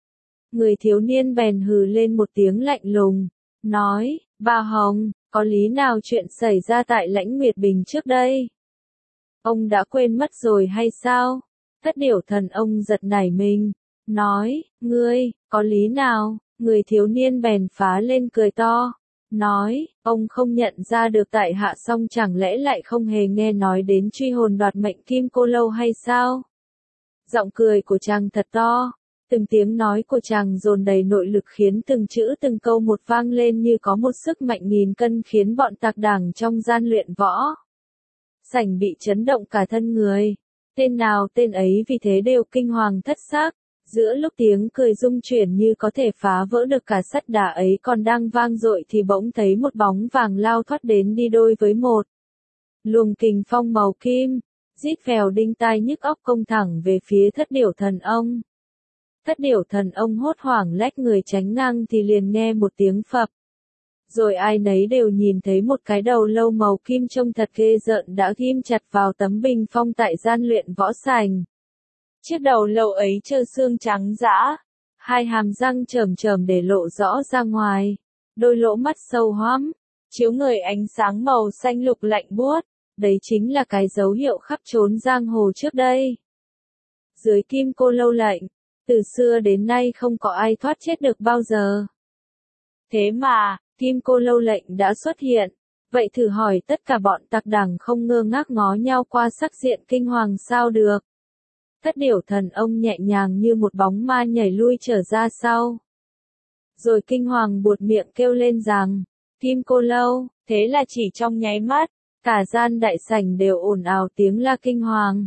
Người thiếu niên bèn hừ lên một tiếng lạnh lùng, nói, Bà Hồng, có lý nào chuyện xảy ra tại Lãnh Nguyệt Bình trước đây? Ông đã quên mất rồi hay sao? Thất Điểu Thần ông giật nảy mình, nói, ngươi, có lý nào? Người thiếu niên bèn phá lên cười to, nói, ông không nhận ra được tại hạ song chẳng lẽ lại không hề nghe nói đến truy hồn đoạt mệnh Kim Cô Lâu hay sao? Giọng cười của chàng thật to, từng tiếng nói của chàng dồn đầy nội lực khiến từng chữ từng câu một vang lên như có một sức mạnh nghìn cân khiến bọn tặc đảng trong gian luyện võ sảnh bị chấn động cả thân người. Tên nào tên ấy vì thế đều kinh hoàng thất xác. Giữa lúc tiếng cười rung chuyển như có thể phá vỡ được cả sắt đá ấy còn đang vang dội thì bỗng thấy một bóng vàng lao thoát đến đi đôi với một luồng kình phong màu kim, rít vèo đinh tai nhức óc công thẳng về phía Thất Điểu Thần Ông. Thất Điểu Thần Ông hốt hoảng lách người tránh ngang thì liền nghe một tiếng phập. Rồi ai nấy đều nhìn thấy một cái đầu lâu màu kim trông thật ghê rợn đã ghim chặt vào tấm bình phong tại gian luyện võ sành. Chiếc đầu lâu ấy trơ xương trắng dã, hai hàm răng trởm trởm để lộ rõ ra ngoài, đôi lỗ mắt sâu hoắm, chiếu ngời ánh sáng màu xanh lục lạnh buốt, đấy chính là cái dấu hiệu khắp chốn giang hồ trước đây. Dưới kim cô lâu lệnh, từ xưa đến nay không có ai thoát chết được bao giờ. Thế mà, kim cô lâu lệnh đã xuất hiện, vậy thử hỏi tất cả bọn tặc đảng không ngơ ngác ngó nhau qua sắc diện kinh hoàng sao được. Thất Điểu Thần Ông nhẹ nhàng như một bóng ma nhảy lui trở ra sau. Rồi kinh hoàng buột miệng kêu lên rằng, kim cô lâu, thế là chỉ trong nháy mắt, cả gian đại sảnh đều ồn ào tiếng la kinh hoàng.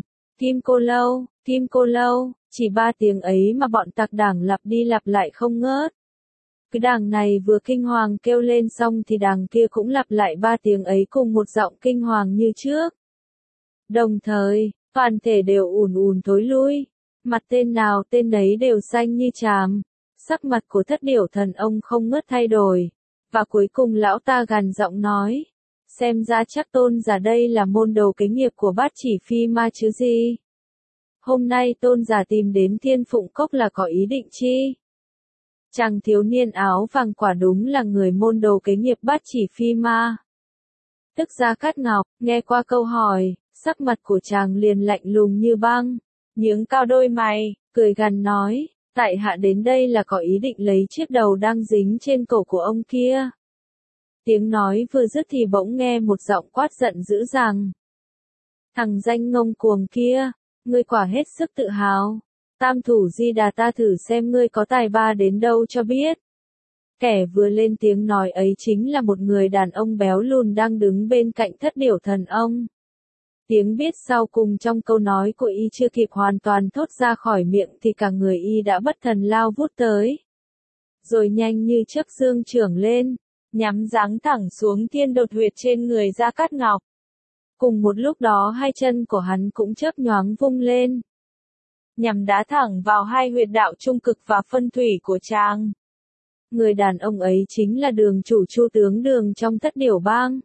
Kim cô lâu, chỉ 3 tiếng ấy mà bọn tặc đảng lặp đi lặp lại không ngớt. Cái đảng này vừa kinh hoàng kêu lên xong thì đảng kia cũng lặp lại 3 tiếng ấy cùng một giọng kinh hoàng như trước. Đồng thời, toàn thể đều ùn ùn thối lui, mặt tên nào tên nấy đều xanh như chàm, sắc mặt của Thất Điểu Thần Ông không ngớt thay đổi, và cuối cùng lão ta gằn giọng nói, xem ra chắc tôn giả đây là môn đồ kế nghiệp của Bát Chỉ Phi Ma chứ gì. Hôm nay tôn giả tìm đến Thiên Phụng Cốc là có ý định chi? Chàng thiếu niên áo vàng quả đúng là người môn đồ kế nghiệp Bát Chỉ Phi Ma. Tức Gia Cát Ngọc, nghe qua câu hỏi, sắc mặt của chàng liền lạnh lùng như băng, nhướng cao đôi mày, cười gằn nói, tại hạ đến đây là có ý định lấy chiếc đầu đang dính trên cổ của ông kia. Tiếng nói vừa dứt thì bỗng nghe một giọng quát giận dữ rằng, thằng danh ngông cuồng kia, ngươi quả hết sức tự hào, Tam Thủ Di Đà ta thử xem ngươi có tài ba đến đâu cho biết. Kẻ vừa lên tiếng nói ấy chính là một người đàn ông béo lùn đang đứng bên cạnh Thất Điểu Thần Ông. Tiếng biết sau cùng trong câu nói của y chưa kịp hoàn toàn thốt ra khỏi miệng thì cả người y đã bất thần lao vút tới. Rồi nhanh như chớp giương chưởng lên, nhắm giáng thẳng xuống thiên đột huyệt trên người Gia Cát Ngọc. Cùng một lúc đó hai chân của hắn cũng chớp nhoáng vung lên, nhằm đá thẳng vào hai huyệt đạo trung cực và phân thủy của chàng. Người đàn ông ấy chính là Đường chủ Chu tướng Đường trong Thất Điểu Bang.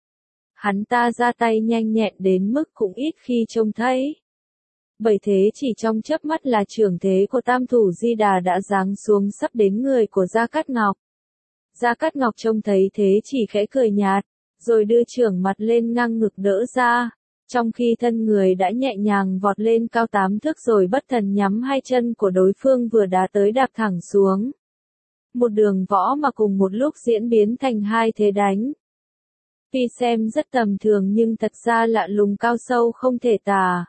Hắn ta ra tay nhanh nhẹn đến mức cũng ít khi trông thấy. Bởi thế chỉ trong chớp mắt là chưởng thế của Tam Thủ Di Đà đã giáng xuống sắp đến người của Gia Cát Ngọc. Gia Cát Ngọc trông thấy thế chỉ khẽ cười nhạt, rồi đưa chưởng mặt lên ngang ngực đỡ ra, trong khi thân người đã nhẹ nhàng vọt lên cao 8 thước rồi bất thần nhắm hai chân của đối phương vừa đá tới đạp thẳng xuống. Một đường võ mà cùng một lúc diễn biến thành hai thế đánh. Tuy xem rất tầm thường nhưng thật ra lạ lùng cao sâu không thể tả.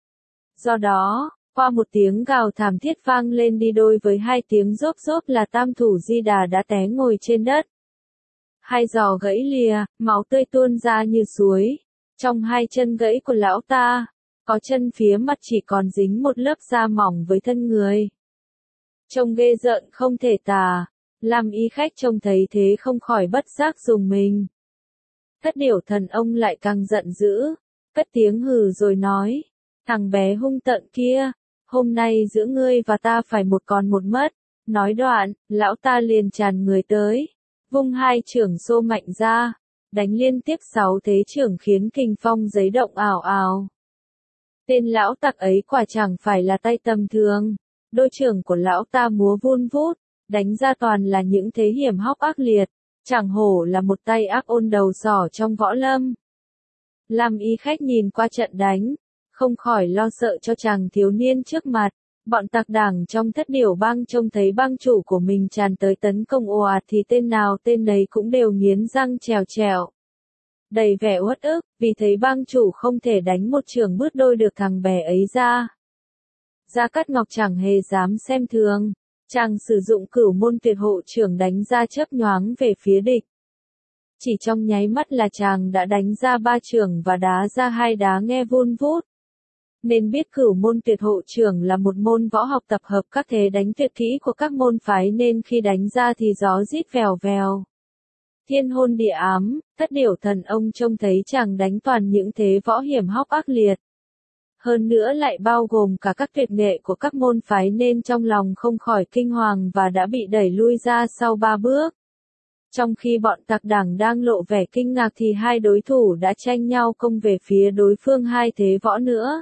Do đó, qua một tiếng gào thảm thiết vang lên đi đôi với hai tiếng rốp rốp là Tam Thủ Di Đà đã té ngồi trên đất. Hai giò gãy lìa, máu tươi tuôn ra như suối. Trong hai chân gãy của lão ta, có chân phía mặt chỉ còn dính một lớp da mỏng với thân người. Trông ghê rợn không thể tả, làm y khách trông thấy thế không khỏi bất giác rùng mình. Thất Điểu Thần Ông lại càng giận dữ, cất tiếng hừ rồi nói, thằng bé hung tợn kia, hôm nay giữa ngươi và ta phải một còn một mất. Nói đoạn, lão ta liền tràn người tới, vung hai chưởng xô mạnh ra, đánh liên tiếp 6 thế chưởng khiến kình phong giấy động ào ào. Tên lão tặc ấy quả chẳng phải là tay tầm thường, đôi chưởng của lão ta múa vun vút, đánh ra toàn là những thế hiểm hóc ác liệt, chẳng hổ là một tay ác ôn đầu sỏ trong võ lâm. Làm y khách nhìn qua trận đánh, không khỏi lo sợ cho chàng thiếu niên trước mặt. Bọn tặc đảng trong Thất Điểu Bang trông thấy bang chủ của mình tràn tới tấn công ồ ạt thì tên nào tên nấy cũng đều nghiến răng trèo trèo. Đầy vẻ uất ức, vì thấy bang chủ không thể đánh một chưởng bứt đôi được thằng bé ấy ra. Gia Cát Ngọc chẳng hề dám xem thường, chàng sử dụng cửu môn tuyệt hộ chưởng đánh ra chớp nhoáng về phía địch. Chỉ trong nháy mắt là chàng đã đánh ra 3 chưởng và đá ra 2 đá nghe vun vút. Nên biết Cửu môn tuyệt hộ trưởng là một môn võ học tập hợp các thế đánh tuyệt kỹ của các môn phái nên khi đánh ra thì gió rít vèo vèo. Thiên hôn địa ám, Thất Điểu Thần Ông trông thấy chàng đánh toàn những thế võ hiểm hóc ác liệt. Hơn nữa lại bao gồm cả các tuyệt nghệ của các môn phái nên trong lòng không khỏi kinh hoàng và đã bị đẩy lui ra sau 3 bước. Trong khi bọn Tặc Đảng đang lộ vẻ kinh ngạc thì hai đối thủ đã tranh nhau công về phía đối phương hai thế võ nữa.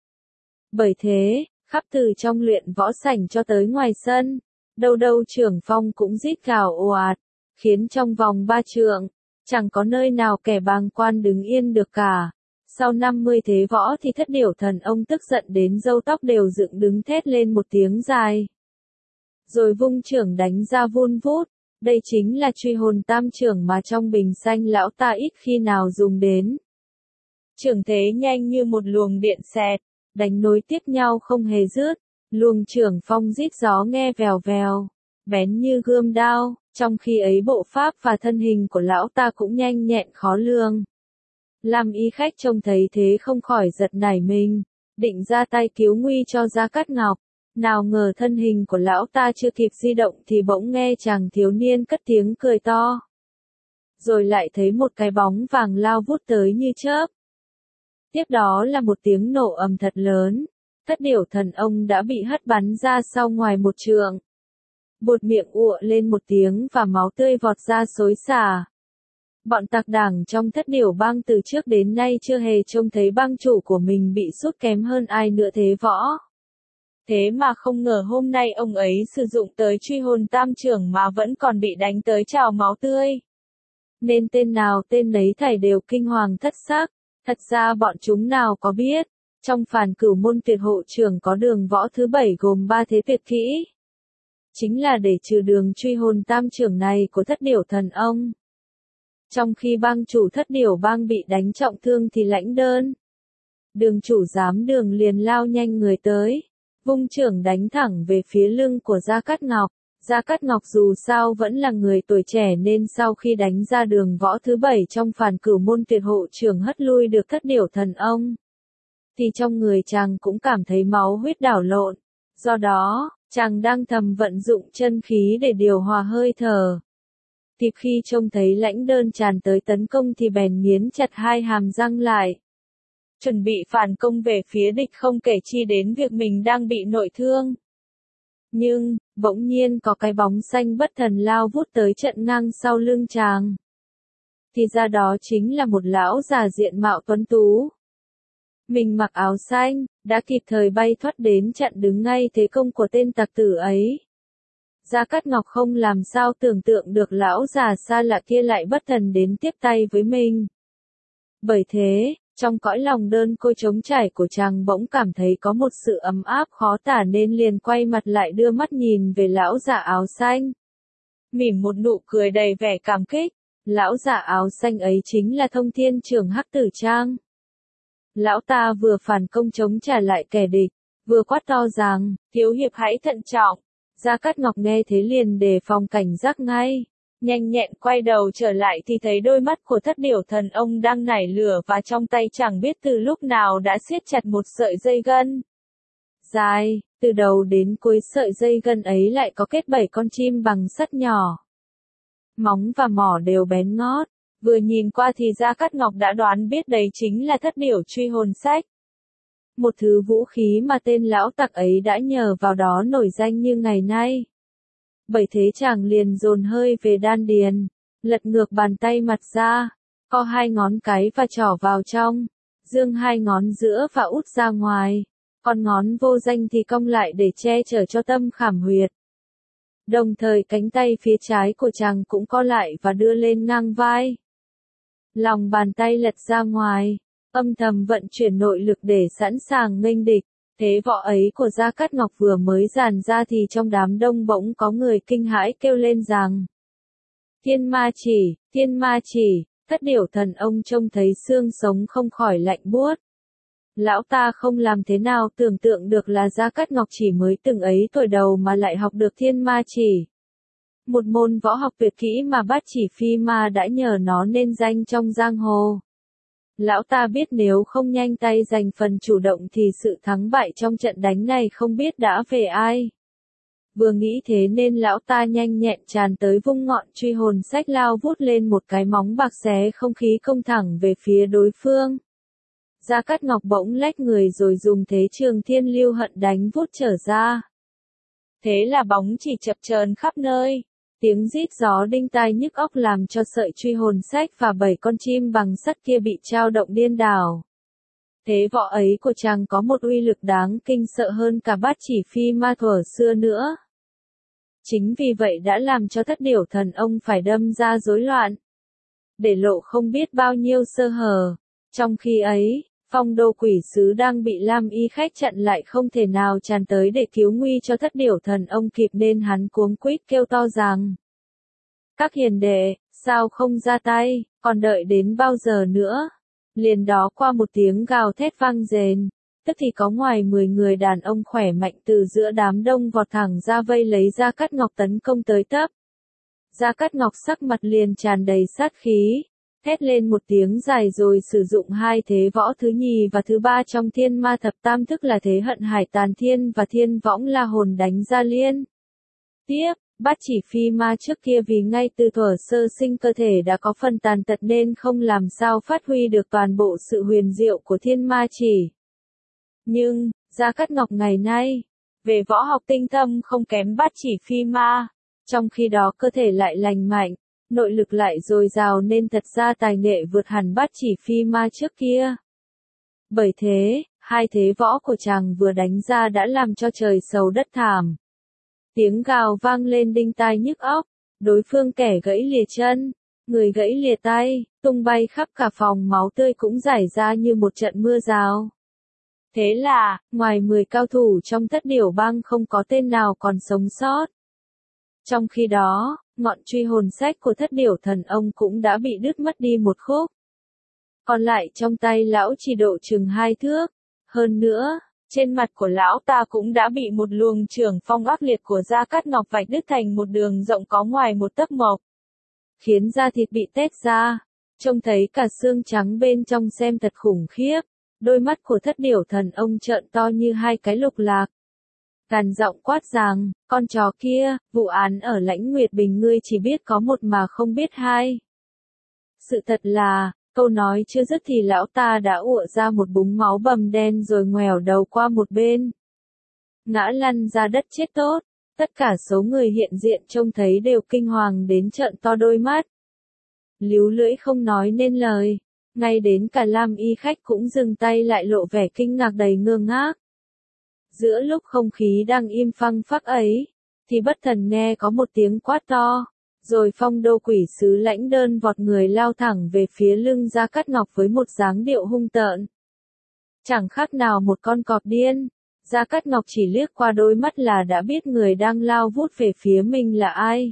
Bởi thế, khắp từ trong luyện võ sảnh cho tới ngoài sân, đâu đâu trưởng phong cũng rít gào ồ ạt, khiến trong vòng 3 trượng, chẳng có nơi nào kẻ bàng quan đứng yên được cả. Sau 50 thế võ thì Thất Điểu Thần Ông tức giận đến râu tóc đều dựng đứng thét lên một tiếng dài. Rồi vung chưởng đánh ra vun vút, đây chính là truy hồn tam chưởng mà trong bình xanh lão ta ít khi nào dùng đến. Chưởng thế nhanh như một luồng điện xẹt, đánh nối tiếp nhau không hề dứt, luồng chưởng phong rít gió nghe vèo vèo, bén như gươm đao, trong khi ấy bộ pháp và thân hình của lão ta cũng nhanh nhẹn khó lường. Lam Y Khách trông thấy thế không khỏi giật nảy mình, định ra tay cứu nguy cho Gia Cát Ngọc, nào ngờ thân hình của lão ta chưa kịp di động thì bỗng nghe chàng thiếu niên cất tiếng cười to. Rồi lại thấy một cái bóng vàng lao vút tới như chớp. Tiếp đó là một tiếng nổ ầm thật lớn, Thất Điểu Thần Ông đã bị hất bắn ra sau ngoài một trượng. Buột miệng ụa lên một tiếng và máu tươi vọt ra xối xả. Bọn Tặc Đảng trong Thất Điểu bang từ trước đến nay chưa hề trông thấy bang chủ của mình bị sút kém hơn ai nữa thế võ. Thế mà không ngờ hôm nay ông ấy sử dụng tới truy hồn tam chưởng mà vẫn còn bị đánh tới trào máu tươi. Nên tên nào tên nấy thảy đều kinh hoàng thất sắc. Thật ra bọn chúng nào có biết, trong Phản Cửu môn tuyệt hộ trưởng có đường võ thứ 7 gồm 3 thế tuyệt kỹ. Chính là để trừ đường truy hồn tam chưởng này của Thất Điểu Thần Ông. Trong khi bang chủ Thất Điểu bang bị đánh trọng thương thì Lãnh Đơn, đường chủ giám đường liền lao nhanh người tới, vung chưởng đánh thẳng về phía lưng của Gia Cát Ngọc. Gia Cát Ngọc dù sao vẫn là người tuổi trẻ nên sau khi đánh ra đường võ thứ 7 trong Phản Cửu môn tuyệt hộ trưởng hất lui được Thất Điểu Thần Ông, thì trong người chàng cũng cảm thấy máu huyết đảo lộn. Do đó, chàng đang thầm vận dụng chân khí để điều hòa hơi thở. Thì khi trông thấy Lãnh Đơn tràn tới tấn công thì bèn nghiến chặt hai hàm răng lại, chuẩn bị phản công về phía địch không kể chi đến việc mình đang bị nội thương. Nhưng, bỗng nhiên có cái bóng xanh bất thần lao vút tới trận ngang sau lưng chàng. Thì ra đó chính là một lão già diện mạo tuấn tú. Mình mặc áo xanh, đã kịp thời bay thoát đến chặn đứng ngay thế công của tên tặc tử ấy. Gia Cát Ngọc không làm sao tưởng tượng được lão già xa lạ kia lại bất thần đến tiếp tay với mình. Bởi thế, trong cõi lòng đơn côi trống trải của chàng bỗng cảm thấy có một sự ấm áp khó tả nên liền quay mặt lại đưa mắt nhìn về lão già áo xanh. Mỉm một nụ cười đầy vẻ cảm kích, lão già áo xanh ấy chính là Thông Thiên Trưởng Hắc Tử Trang. Lão ta vừa phản công chống trả lại kẻ địch, vừa quát to rằng, thiếu hiệp hãy thận trọng. Gia Cát Ngọc nghe thế liền đề phòng cảnh giác ngay. Nhanh nhẹn quay đầu trở lại thì thấy đôi mắt của Thất Điểu Thần Ông đang nảy lửa và trong tay chẳng biết từ lúc nào đã siết chặt một sợi dây gân dài, từ đầu đến cuối sợi dây gân ấy lại có kết 7 con chim bằng sắt nhỏ. Móng và mỏ đều bén ngót, vừa nhìn qua thì Gia Cát Ngọc đã đoán biết đấy chính là Thất Điểu truy hồn sách. Một thứ vũ khí mà tên lão tặc ấy đã nhờ vào đó nổi danh như ngày nay. Bởi thế chàng liền dồn hơi về đan điền, lật ngược bàn tay mặt ra, co hai ngón cái và trỏ vào trong, dương hai ngón giữa và út ra ngoài, còn ngón vô danh thì cong lại để che chở cho tâm khảm huyệt. Đồng thời cánh tay phía trái của chàng cũng co lại và đưa lên ngang vai. Lòng bàn tay lật ra ngoài, âm thầm vận chuyển nội lực để sẵn sàng nghênh địch. Thế võ ấy của Gia Cát Ngọc vừa mới dàn ra thì trong đám đông bỗng có người kinh hãi kêu lên rằng: Thiên ma chỉ, thiên ma chỉ. Thất Điểu Thần Ông trông thấy xương sống không khỏi lạnh buốt. Lão ta không làm thế nào tưởng tượng được là Gia Cát Ngọc chỉ mới từng ấy tuổi đầu mà lại học được thiên ma chỉ. Một môn võ học tuyệt kỹ mà Bát Chỉ Phi Ma đã nhờ nó nên danh trong giang hồ. Lão ta biết nếu không nhanh tay giành phần chủ động thì sự thắng bại trong trận đánh này không biết đã về ai. Vừa nghĩ thế nên lão ta nhanh nhẹn tràn tới vung ngọn truy hồn sách lao vút lên một cái móng bạc xé không khí công thẳng về phía đối phương. Gia Cát Ngọc bỗng lách người rồi dùng thế trường thiên lưu hận đánh vút trở ra. Thế là bóng chỉ chập chờn khắp nơi. Tiếng rít gió đinh tai nhức óc làm cho sợi truy hồn sách và 7 con chim bằng sắt kia bị trao động điên đảo. Thế võ ấy của chàng có một uy lực đáng kinh sợ hơn cả bát chỉ phi ma thuở xưa nữa. Chính vì vậy đã làm cho Thất Điểu Thần ông phải đâm ra rối loạn, để lộ không biết bao nhiêu sơ hở. Trong khi ấy, Phong Đô Quỷ Sứ đang bị Lam Y Khách chặn lại không thể nào tràn tới để cứu nguy cho Thất Điểu Thần ông kịp nên hắn cuống quýt kêu to rằng: "Các hiền đệ, sao không ra tay, còn đợi đến bao giờ nữa?" Liền đó qua một tiếng gào thét vang rền, tức thì có ngoài 10 người đàn ông khỏe mạnh từ giữa đám đông vọt thẳng ra vây lấy Gia Cát Ngọc tấn công tới tấp. Gia Cát Ngọc sắc mặt liền tràn đầy sát khí, thét lên một tiếng dài rồi sử dụng hai thế võ thứ nhì và thứ ba trong Thiên Ma Thập Tam thức là thế Hận Hải Tàn Thiên và Thiên Võng La Hồn đánh ra liên tiếp. Bát chỉ phi ma trước kia vì ngay từ thuở sơ sinh cơ thể đã có phần tàn tật nên không làm sao phát huy được toàn bộ sự huyền diệu của thiên ma chỉ. Nhưng, Gia Cát Ngọc ngày nay, về võ học tinh thâm không kém bát chỉ phi ma, trong khi đó cơ thể lại lành mạnh, nội lực lại dồi dào nên thật ra tài nghệ vượt hẳn bát chỉ phi ma trước kia. Bởi thế, hai thế võ của chàng vừa đánh ra đã làm cho trời sầu đất thảm. Tiếng gào vang lên đinh tai nhức óc, đối phương kẻ gãy lìa chân, người gãy lìa tay, tung bay khắp cả phòng, máu tươi cũng rải ra như một trận mưa rào. Thế là, ngoài 10 cao thủ trong Thất Điểu Bang không có tên nào còn sống sót. Trong khi đó, ngọn truy hồn sách của Thất Điểu Thần ông cũng đã bị đứt mất đi một khúc. Còn lại trong tay lão chỉ độ chừng 2 thước. Hơn nữa, trên mặt của lão ta cũng đã bị một luồng trưởng phong ác liệt của Gia Cát Ngọc vạch đứt thành một đường rộng có ngoài một tấc mộc, khiến da thịt bị tét ra, trông thấy cả xương trắng bên trong xem thật khủng khiếp. Đôi mắt của Thất Điểu Thần ông trợn to như hai cái lục lạc. Gằn giọng quát rằng: "Con chó kia, vụ án ở Lãnh Nguyệt Bình ngươi chỉ biết có một mà không biết hai." Sự thật là, câu nói chưa dứt thì lão ta đã ụa ra một búng máu bầm đen rồi ngoẻo đầu qua một bên, ngã lăn ra đất chết tốt. Tất cả số người hiện diện trông thấy đều kinh hoàng đến trợn to đôi mắt, líu lưỡi không nói nên lời. Ngay đến cả Lam Y Khách cũng dừng tay lại lộ vẻ kinh ngạc đầy ngơ ngác. Giữa lúc không khí đang im phăng phắc ấy, thì bất thần nghe có một tiếng quát to, rồi Phong Đô Quỷ Sứ lãnh đơn vọt người lao thẳng về phía lưng Gia Cát Ngọc với một dáng điệu hung tợn. Chẳng khác nào một con cọp điên, Gia Cát Ngọc chỉ liếc qua đôi mắt là đã biết người đang lao vút về phía mình là ai.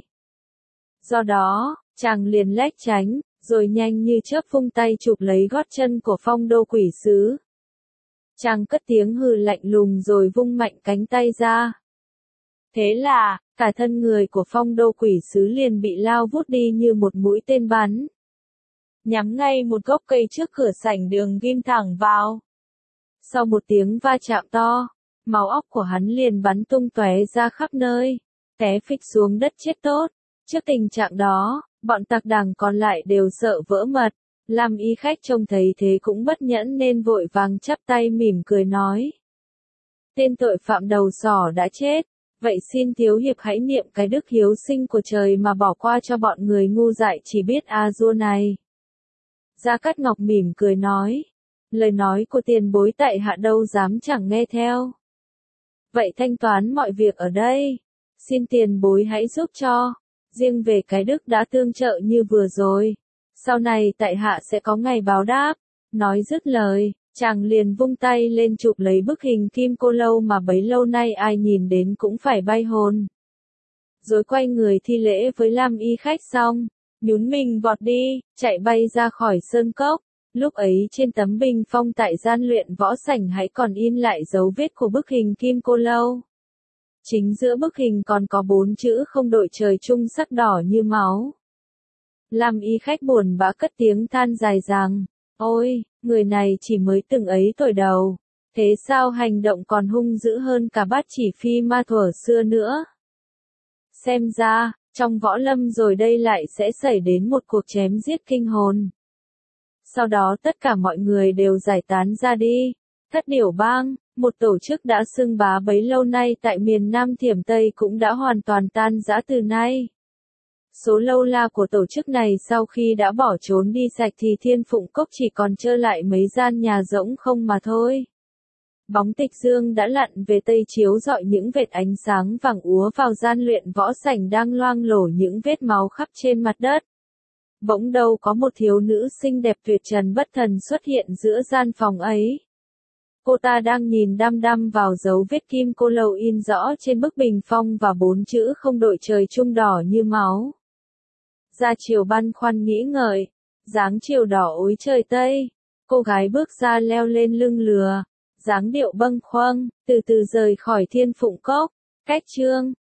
Do đó, chàng liền lách tránh, rồi nhanh như chớp vung tay chụp lấy gót chân của Phong Đô Quỷ Sứ. Chàng cất tiếng hừ lạnh lùng rồi vung mạnh cánh tay ra. Thế là, cả thân người của Phong Đô Quỷ Sứ liền bị lao vút đi như một mũi tên bắn, nhắm ngay một gốc cây trước cửa sảnh đường ghim thẳng vào. Sau một tiếng va chạm to, máu óc của hắn liền bắn tung tóe ra khắp nơi, té phịch xuống đất chết tốt. Trước tình trạng đó, bọn tặc đảng còn lại đều sợ vỡ mật. Lam Y Khách trông thấy thế cũng bất nhẫn nên vội vàng chắp tay mỉm cười nói: "Tên tội phạm đầu sỏ đã chết, vậy xin thiếu hiệp hãy niệm cái đức hiếu sinh của trời mà bỏ qua cho bọn người ngu dại chỉ biết a dua này." Gia Cát Ngọc mỉm cười nói: "Lời nói của tiền bối tại hạ đâu dám chẳng nghe theo. Vậy thanh toán mọi việc ở đây, xin tiền bối hãy giúp cho. Riêng về cái đức đã tương trợ như vừa rồi, sau này tại hạ sẽ có ngày báo đáp." Nói dứt lời, chàng liền vung tay lên chụp lấy bức hình kim cô lâu mà bấy lâu nay ai nhìn đến cũng phải bay hồn. Rồi quay người thi lễ với Lam Y Khách xong, nhún mình vọt đi, chạy bay ra khỏi sơn cốc. Lúc ấy trên tấm bình phong tại gian luyện võ sảnh hãy còn in lại dấu vết của bức hình kim cô lâu. Chính giữa bức hình còn có 4 chữ không đội trời chung sắc đỏ như máu. Lam Y Khách buồn bã cất tiếng than dài rằng: Ôi, người này chỉ mới từng ấy tuổi đầu. Thế sao hành động còn hung dữ hơn cả bát chỉ phi ma thuở xưa nữa? Xem ra, trong võ lâm rồi đây lại sẽ xảy đến một cuộc chém giết kinh hồn. Sau đó tất cả mọi người đều giải tán ra đi. Thất Điểu Bang, một tổ chức đã xưng bá bấy lâu nay tại miền Nam Thiểm Tây cũng đã hoàn toàn tan rã từ nay. Số lâu la của tổ chức này sau khi đã bỏ trốn đi sạch thì Thiên Phụng Cốc chỉ còn trơ lại mấy gian nhà rỗng không mà thôi. Bóng tịch dương đã lặn về tây chiếu rọi những vệt ánh sáng vàng úa vào gian luyện võ sảnh đang loang lổ những vết máu khắp trên mặt đất. Bỗng đâu có một thiếu nữ xinh đẹp tuyệt trần bất thần xuất hiện giữa gian phòng ấy. Cô ta đang nhìn đăm đăm vào dấu vết kim cô lâu in rõ trên bức bình phong và 4 chữ không đội trời chung đỏ như máu. Ra chiều băn khoăn nghĩ ngợi, dáng chiều đỏ ối trời Tây. Cô gái bước ra leo lên lưng lừa, dáng điệu bâng khuâng, từ từ rời khỏi Thiên Phụng Cốc. Cách chương